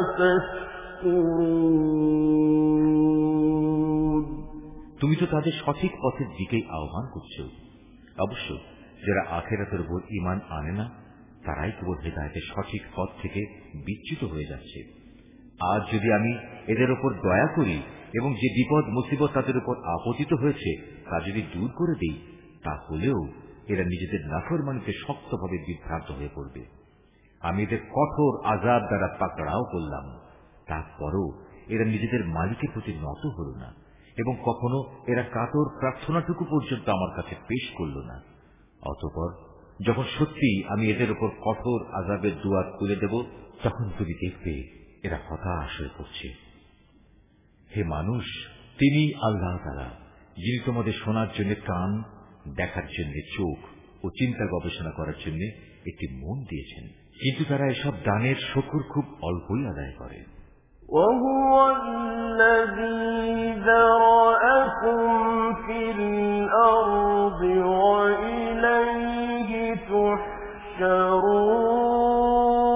تَشْكُرُونَ। তুমি তো তাদের সঠিক পথের দিকেই আহ্বান করছো। অবশ্য যারা আখিরাতের উপর ঈমান আনে না তারাই কেবল হেদায়েতের সঠিক পথ থেকে বিচ্যুত হয়ে যাচ্ছে। আজ যদি আমি এদের উপর দয়া করি এবং যে বিপদ মুসিবত তাদের উপর আপতিত হয়েছে তা যদি দূর করে দেই, তাহলেও এরা নিজেদের নাফরমানিতে শক্তভাবে বিভ্রান্ত হয়ে পড়বে। আমি এদের কঠোর আযাব দ্বারা পাকড়াও করলাম, তারপরও এরা নিজেদের মালিকের প্রতি নত হল না এবং কখনো এরা কাতর প্রার্থনাটুকু পর্যন্ত আমার কাছে পেশ করল না। অতঃপর যখন সত্যি আমি এদের উপর কঠোর আযাবের দুয়ার খুলে দেব, তখন তুমি দেখবে এরা হতাশ হয়ে পড়ছে। হে মানুষ, তিনি আল্লাহ তাআলা যিনি তোমাদের শোনার জন্য কান, দেখার জন্য চোখ ও চিন্তা গবেষণা করার জন্য একটি মন দিয়েছেন, কিন্তু তারা এসব দানের শুকর খুব অল্পই আদায় করে। وَهُوَ الَّذِي ذَرَأَكُمْ فِي الْأَرْضِ وَإِلَيْهِ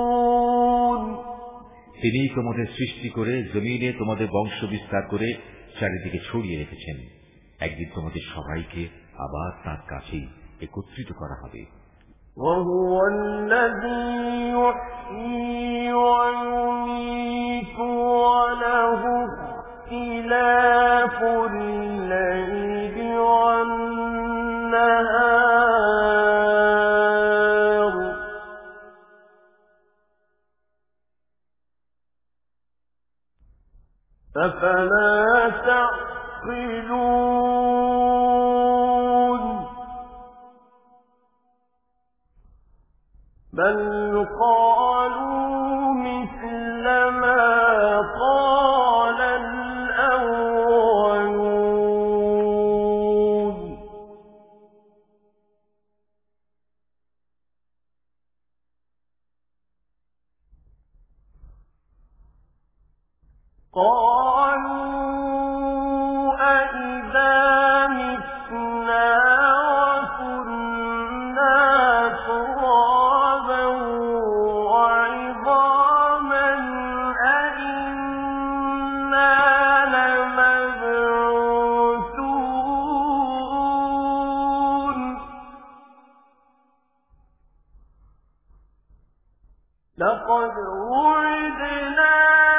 تُحْشَرُونَ। তিনি তোমাদের সৃষ্টি করে জমিনে তোমাদের বংশ বিস্তার করে চারিদিকে ছড়িয়ে রেখেছেন। একদিন তোমাদের সবাইকে আবার তার কাছেই একত্রিত করা হবে। وهو الذي يحيي ويميت وله اختلاف الليل والنهار أفلا تعقلون بل قالوا مثل ما قال الأولون قالوا أئذا متنا وكنا ترابا وعظاما أئنا لمبعوثون لقد وعدنا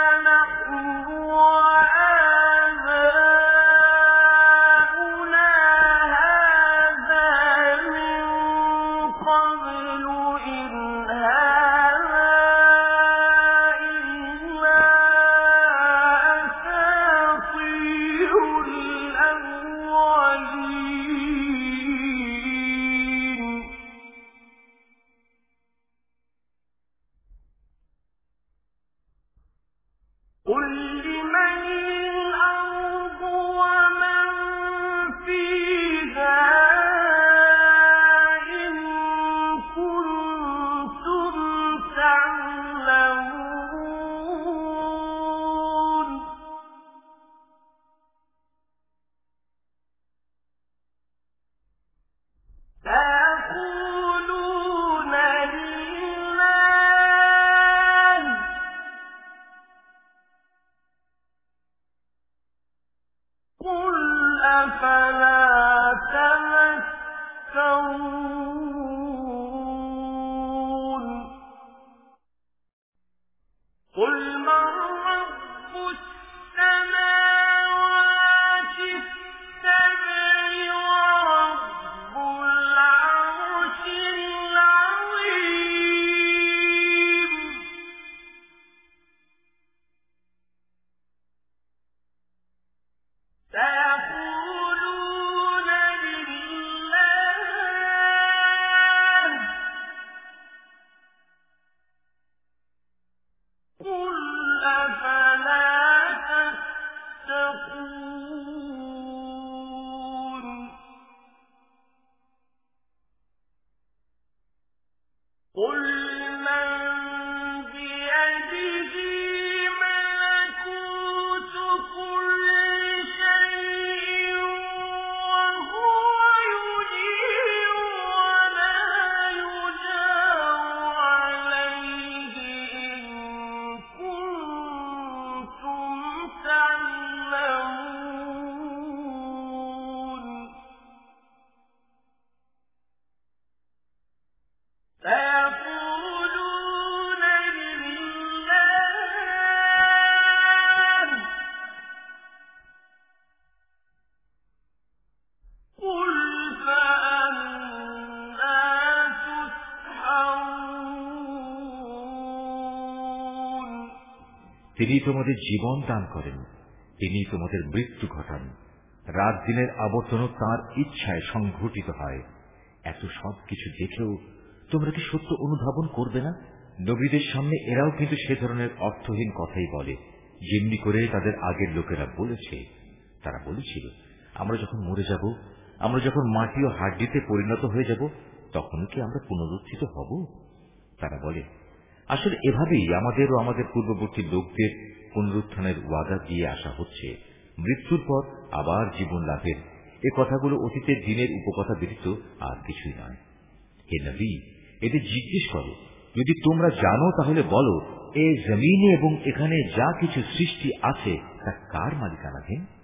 তিনি তোমাদের জীবন দান করেন, তিনি তোমাদের মৃত্যু ঘটান, রাত দিনের আবর্তনও তাঁর ইচ্ছায় সংঘটিত হয়। এত সব কিছু দেখেও তোমরা কি সত্য অনুধাবন করবে না? নবীদের সামনে এরাও কিন্তু সে ধরনের অর্থহীন কথাই বলে, যেমনি করে তাদের আগের লোকেরা বলেছে। তারা বলেছিল, আমরা যখন মরে যাব, আমরা যখন মাটি ও হাড্ডিতে পরিণত হয়ে যাব, তখন কি আমরা পুনরুত্থিত হব? তারা বলে, আসলে এভাবেই আমাদের ও আমাদের পূর্ববর্তী লোকদের পুনরুত্থানের ওয়াদা দিয়ে আসা হচ্ছে, মৃত্যুর পর আবার জীবন লাভের। এ কথাগুলো অতীতের দিনের উপকথা ব্যতীত আর কিছুই নয়। হে নবী, এদের জিজ্ঞেস করো, যদি তোমরা জানো তাহলে বলো, এ জমিনে এবং এখানে যা কিছু সৃষ্টি আছে তা কার মালিকানাধীন?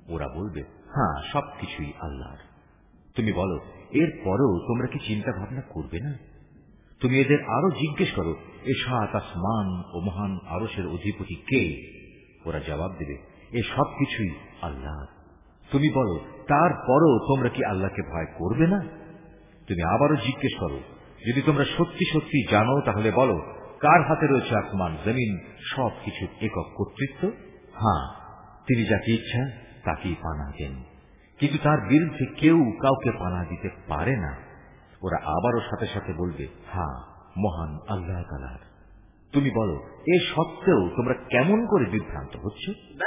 ওরা বলবে, হ্যাঁ, সবকিছুই আল্লাহর। তুমি বলো, এর পরেও তোমরা কি চিন্তা ভাবনা করবে না? তুমি এদের আরো জিজ্ঞেস করো, এ সাত আসমান ও মহান আরশের অধিপতি কে? ওরা জবাব দেবে, এ সবকিছুই আল্লাহ। তুমি বলো, তারপরও তোমরা কি আল্লাহকে ভয় করবে না? তুমি আবারও জিজ্ঞেস করো, যদি তোমরা সত্যি সত্যি জানো তাহলে বলো, কার হাতে রয়েছে আসমান জমিন সবকিছুর একক কর্তৃত্ব? হ্যাঁ, তিনি যাকে ইচ্ছা তাকেই পানা দেন, কিন্তু তার বিরুদ্ধে কেউ কাউকে পানা দিতে পারে না। ওরা আবারও সাথে সাথে বলবে, হ্যাঁ, মহান আল্লাহ তাআলার। তুমি বলো, এ সত্ত্বেও তোমরা কেমন করে বিভ্রান্ত হচ্ছ?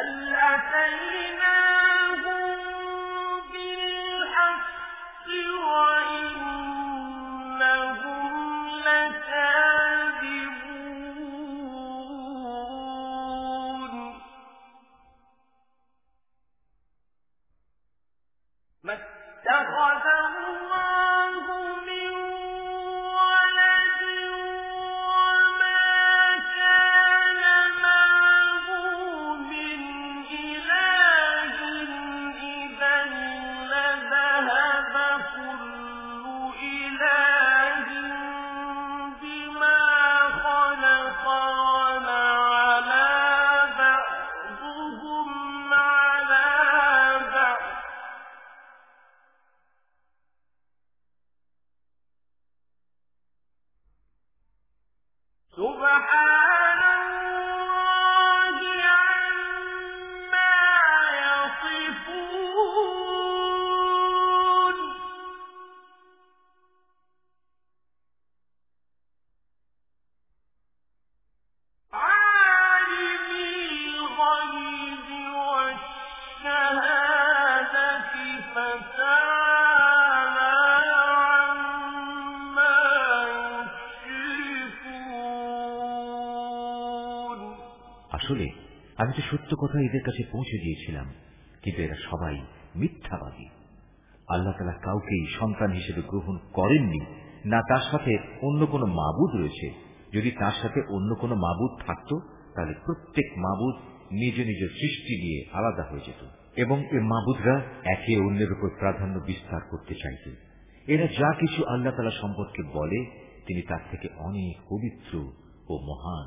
আসলে আমি তো সত্য কথা এদের কাছে পৌঁছে দিয়েছিলাম, কিন্তু এরা সবাই মিথ্যাবাদী। আল্লাহ তাআলা কাউকেই সন্তান হিসেবে গ্রহণ করেননি, না তার সাথে অন্য কোনো মাবুদ রয়েছে। যদি তার সাথে অন্য কোনো মাবুদ থাকত তাহলে প্রত্যেক মাবুদ নিজ নিজ সৃষ্টি নিয়ে আলাদা হয়ে যেত, এবং এ মাবুদরা একে অন্যের উপর প্রাধান্য বিস্তার করতে চাইত। এরা যা কিছু আল্লাহ তাআলা সম্পর্কে বলে তিনি তার থেকে অনেক পবিত্র ও মহান।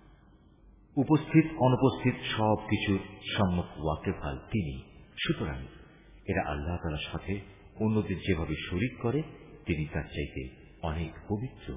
উপস্থিত অনুপস্থিত সব কিছুর সম্মুখ ওয়াকিফাল তিনি। সুতরাং এরা আল্লাহ তাআলার সাথে অন্যদের যেভাবে শরীক করে তিনি তার চাইতে অনেক পবিত্র।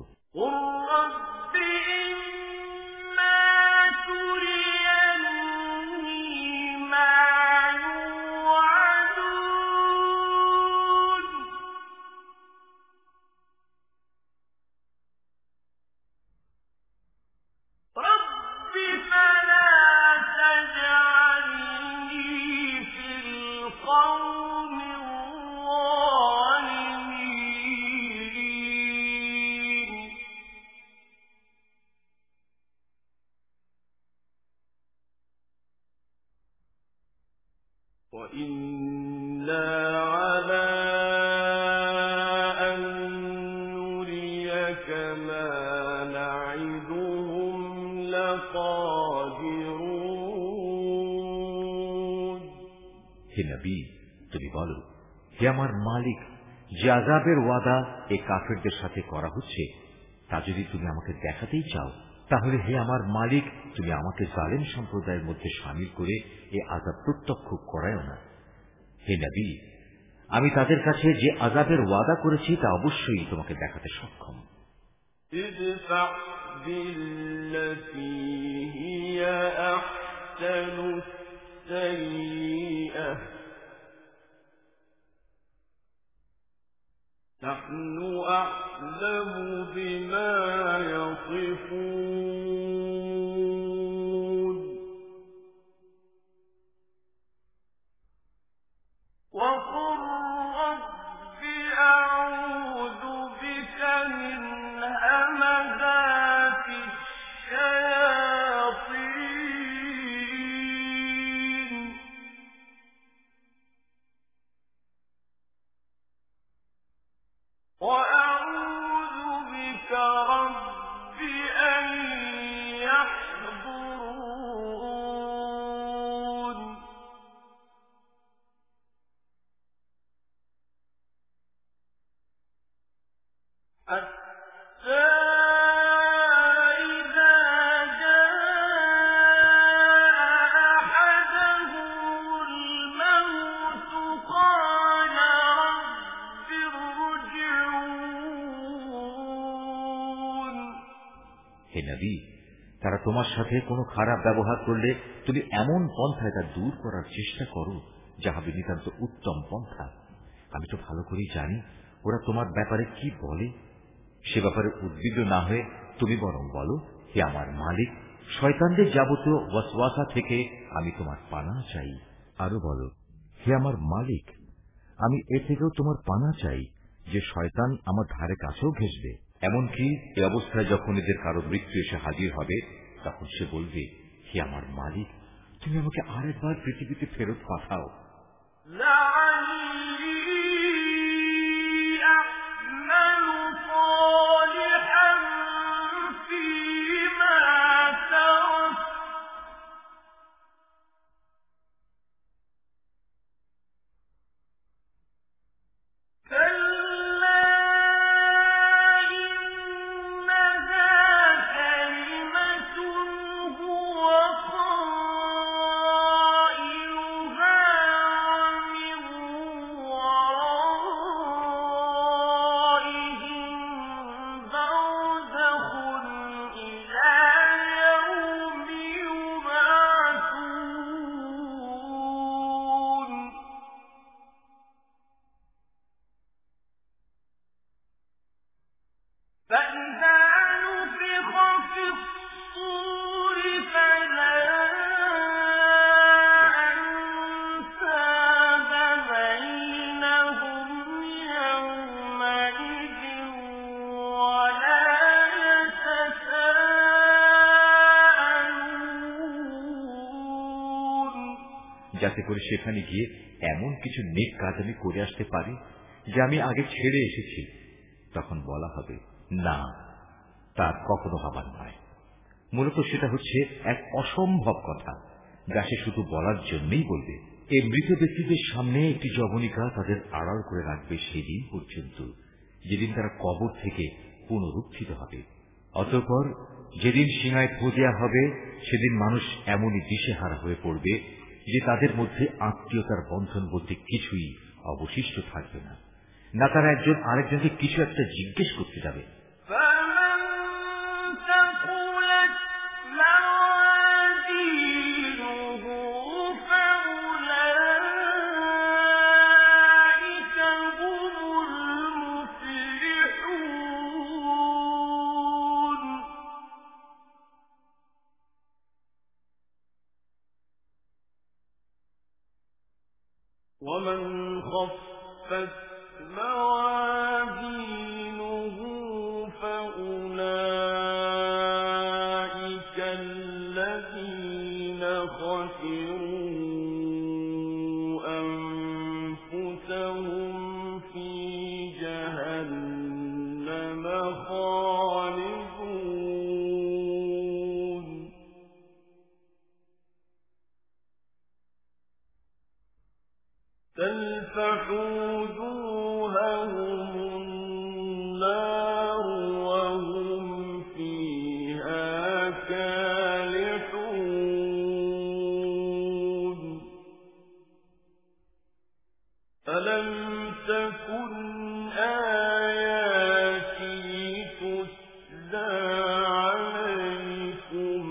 হে নবী, তুমি বলো, হে আমার মালিক, যে আযাবের ওয়াদা এই কাফেরদের সাথে করা হচ্ছে তা যদি তুমি আমাকে দেখাতেই চাও, তাহলে হে আমার মালিক, তুমি আমাকে জালেম সম্প্রদায়ের মধ্যে শামিল করে এই আযাব প্রত্যক্ষ করায়ও না। হে নবী, আমি তাদের কাছে যে আযাবের ওয়াদা করেছি তা অবশ্যই তোমাকে দেখাতে সক্ষম। ইদফা বিল্লাতী হিয়া আহসানু السيئة نحن أعلم بما يصفون وقل رب أعوذ بك من همزات الشياطين وأعوذ بك رب أن হে নবী, তারা তোমার সাথে কোনো খারাপ ব্যবহার করলে তুমি এমন পন্থায় তা দূর করার চেষ্টা করো যা হবে নিতান্ত উত্তম পন্থা। আমি তো ভালো করেই জানি ওরা তোমার ব্যাপারে কি বলে। সে ব্যাপারে উদ্বিগ্ন না হয়ে তুমি বরং বলো, হে আমার মালিক, শয়তানদের যাবতীয় ওয়াসওয়াসা থেকে আমি তোমার পানা চাই। আরো বলো, হে আমার মালিক, আমি এ থেকেও তোমার পানা চাই যে শয়তান আমার ধারে কাছেও ঘেঁষবে। এমনকি এ অবস্থায় যখন এদের কারো মৃত্যু এসে হাজির হবে, তখন সে বলবে, হে আমার মালিক, তুমি আমাকে আরেকবার পৃথিবীতে ফেরত পাঠাও। যাতে করে সেখানে গিয়ে এমন কিছু নেক কাজ আমি করে আসতে পারি যা আমি আগে ছেড়ে এসেছি। তখন বলা হবে, না, তার কখনো হবার নয়। মূলত সেটা হচ্ছে এক অসম্ভব কথা যা সে শুধু বলার জন্যই বলবে। এই মৃত ব্যক্তিদের সামনে একটি যবনিকা তাদের আড়াল করে রাখবে সেদিন পর্যন্ত যেদিন তারা কবর থেকে পুনরুত্থিত হবে। অতঃপর যেদিন সিঙায় ফু দেয়া হবে, সেদিন মানুষ এমনই দিশেহারা হয়ে পড়বে যে তাদের মধ্যে আত্মীয়তার বন্ধন বলতে কিছুই অবশিষ্ট থাকবে না। না তারা একজন আরেকজনকে কিছু একটা জিজ্ঞেস করতে যাবে। ومن خفت موازينه فأولئك الذين خسروا أنفسهم في جهنم خالدون تلفح وجوههم النار وهم فيها كالحون ألم تكن آياتي تتلى عليكم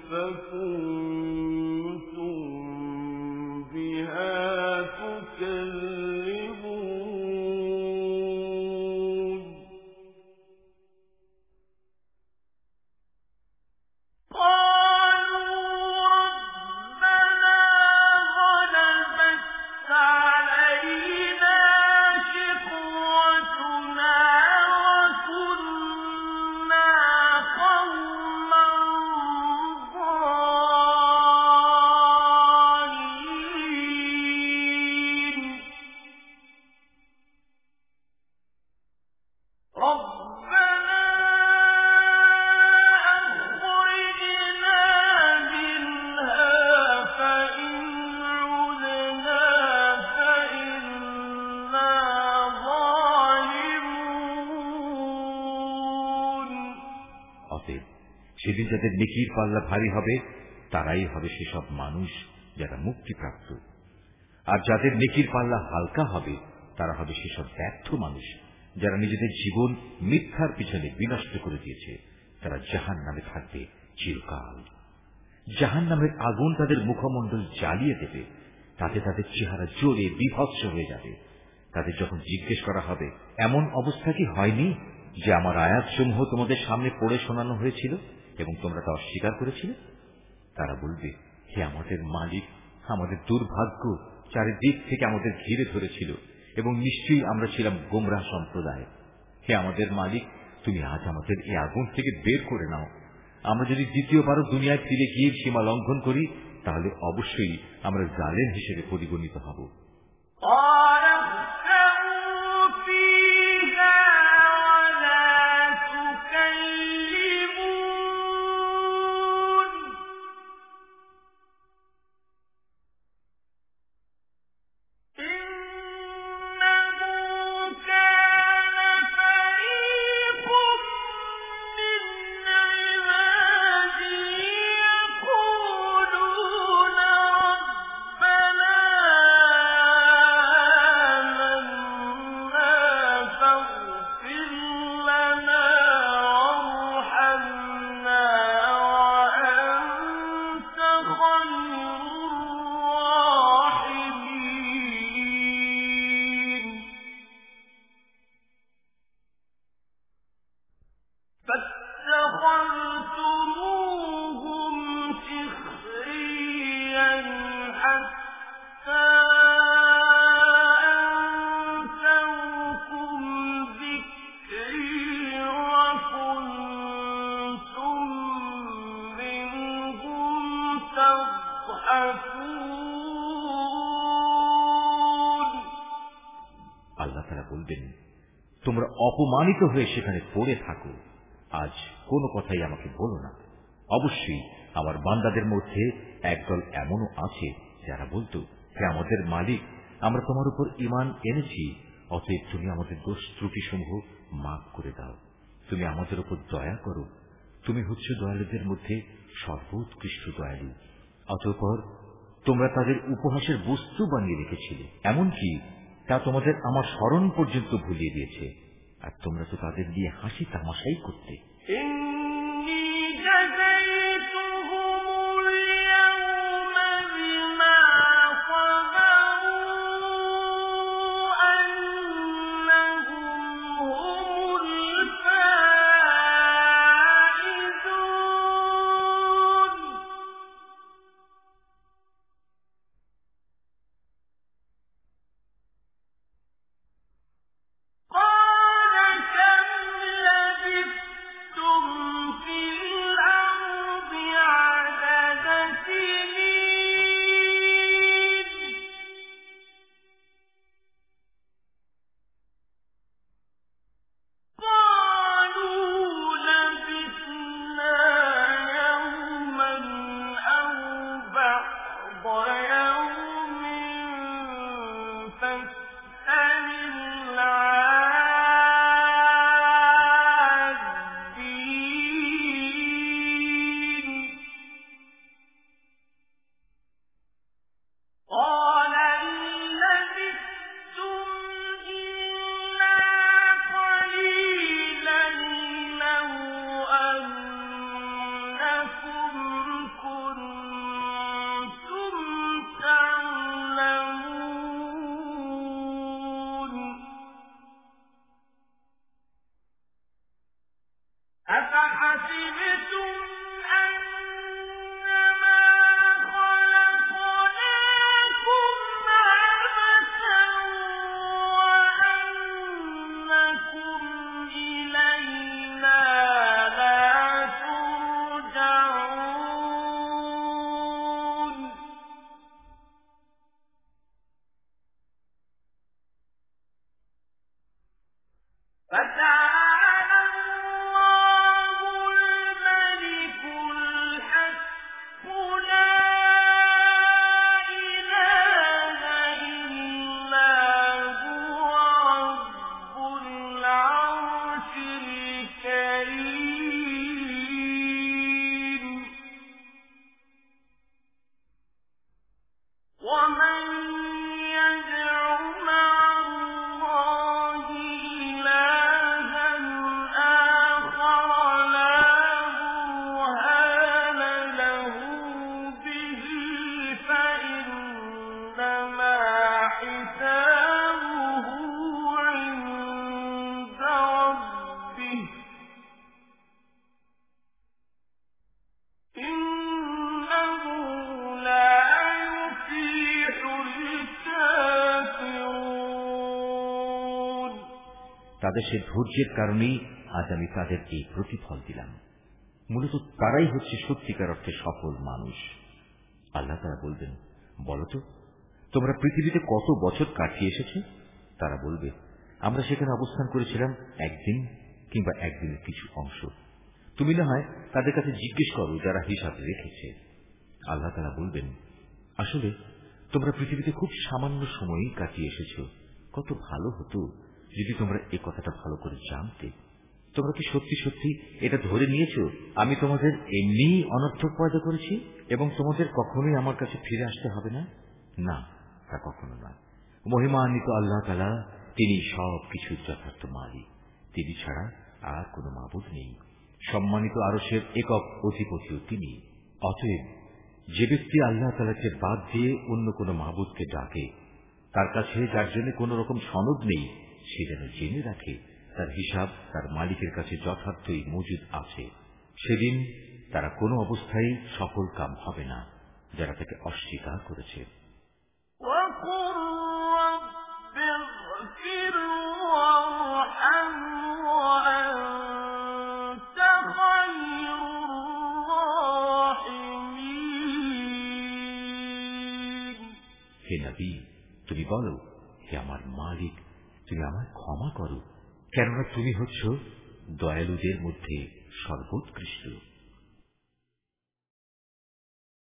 فكنتم بها تكذبون قالوا ربنا غلبت علينا شقوتنا সেদিন যাদের নেকির পাল্লা ভারী হবে তারাই হবে সেসব মানুষ যারা মুক্তিপ্রাপ্ত, আর যাদের নেকির পাল্লা হালকা হবে তারা হবে সেসব ব্যর্থ মানুষ যারা নিজেদের জীবন মিথ্যার পিছনে বিনষ্ট করে দিয়েছে। তারা জাহান্নামে থাকবে চিরকাল। জাহান্নামের আগুন তাদের মুখমণ্ডল জ্বালিয়ে দেবে, তাতে তাদের চেহারা জ্বলে বিভৎস হয়ে যাবে। তাদের যখন জিজ্ঞেস করা হবে, এমন অবস্থা কি হয়নি যে আমার আয়াতসমূহ তোমাদের সামনে পড়ে শোনানো হয়েছিল এবং তোমরা তা অস্বীকার করেছিলে? তারা বলবে, হে আমাদের মালিক, আমাদের দুর্ভাগ্য চারিদিক থেকে আমাদের ঘিরে ধরেছিল এবং নিশ্চয়ই আমরা ছিলাম গোমরাহ সম্প্রদায়। হে আমাদের মালিক, তুমি আজ আমাদের এই আগুন থেকে বের করে নাও। আমরা যদি দ্বিতীয়বারও দুনিয়ায় ফিরে গিয়ে সীমা লঙ্ঘন করি তাহলে অবশ্যই আমরা জালেম হিসেবে পরিগণিত হব। তোমরা অপমানিত হয়ে সেখানে পড়ে থাকো, আজ কোনো কথাই আমাকে বলো না। অবশ্যই আমার বান্দাদের মধ্যে একদল এমনও আছে যারা বলতো, হে আমাদের মালিক, আমরা তোমার উপর ঈমান এনেছি, অতএব তুমি আমাদের দোষ ত্রুটি সমূহ মাফ করে দাও। তুমি আমাদের উপর দয়া করো, তুমি হচ্ছে দয়ালুদের মধ্যে সর্বোৎকৃষ্ট দয়ালু। অতঃপর তোমরা তাদের উপহাসের বস্তু বানিয়ে রেখেছিলে, এমনকি তা তোমাদের আমার স্মরণ পর্যন্ত ভুলিয়ে দিয়েছে, আর তোমরা তো তাদের দিয়ে হাসি তামাশাই করতে। الكريم حسابه عند ربه إنه لا يفلح الكافرون তাদের সে ধৈর্যের কারণেই আজ আমি তাদের এই প্রতিফল দিলাম। মূলত তারাই হচ্ছে সত্যিকার অর্থে সফল মানুষ। আল্লাহ তারা বলবেন, বলতো তোমরা পৃথিবীতে কত বছর কাটিয়ে এসেছো? তারা বলবে, আমরা সেখানে অবস্থান করেছিলাম একদিন কিংবা একদিনের কিছু অংশ। তুমি না হয় তাদের কাছে জিজ্ঞেস করো যারা হিসাব রেখেছে। আল্লাহ তারা বলবেন, আসলে তোমরা পৃথিবীতে খুব সামান্য সময়ই কাটিয়ে এসেছো। কত ভালো হতো যদি তোমরা এ কথাটা ভালো করে জানতে। তোমরা কি সত্যি সত্যি এটা ধরে নিয়েছ আমি তোমাদের এমনি অনর্থক পয়দা করেছি এবং তোমাদের কখনোই আমার কাছে ফিরে আসতে হবে না? না, তা কখনো না। মহিমান্বিত আল্লাহ তাআলা তিনি সব কিছুর যথার্থ মালিক। তিনি ছাড়া আর কোনো মাবুদ নেই। সম্মানিত আরশের একক অধিপতিও তিনি। অতএব যে ব্যক্তি আল্লাহ তাআলাকে বাদ দিয়ে অন্য কোনো মাবুদকে ডাকে, তার কাছে যার জন্য কোন রকম সনদ নেই, সে যেন জেনে রাখে তার হিসাব তার মালিকের কাছে যথার্থই মজুদ আছে। সেদিন তারা কোনো অবস্থায় সফল কাম হবে না যারা তাকে অস্বীকার করেছে। হে নবী, তুমি বলো, হে আমার মালিক, তুমি আমায় ক্ষমা করো, কেননা তুমি হচ্ছ দয়ালুদের মধ্যে সর্বোৎকৃষ্ট।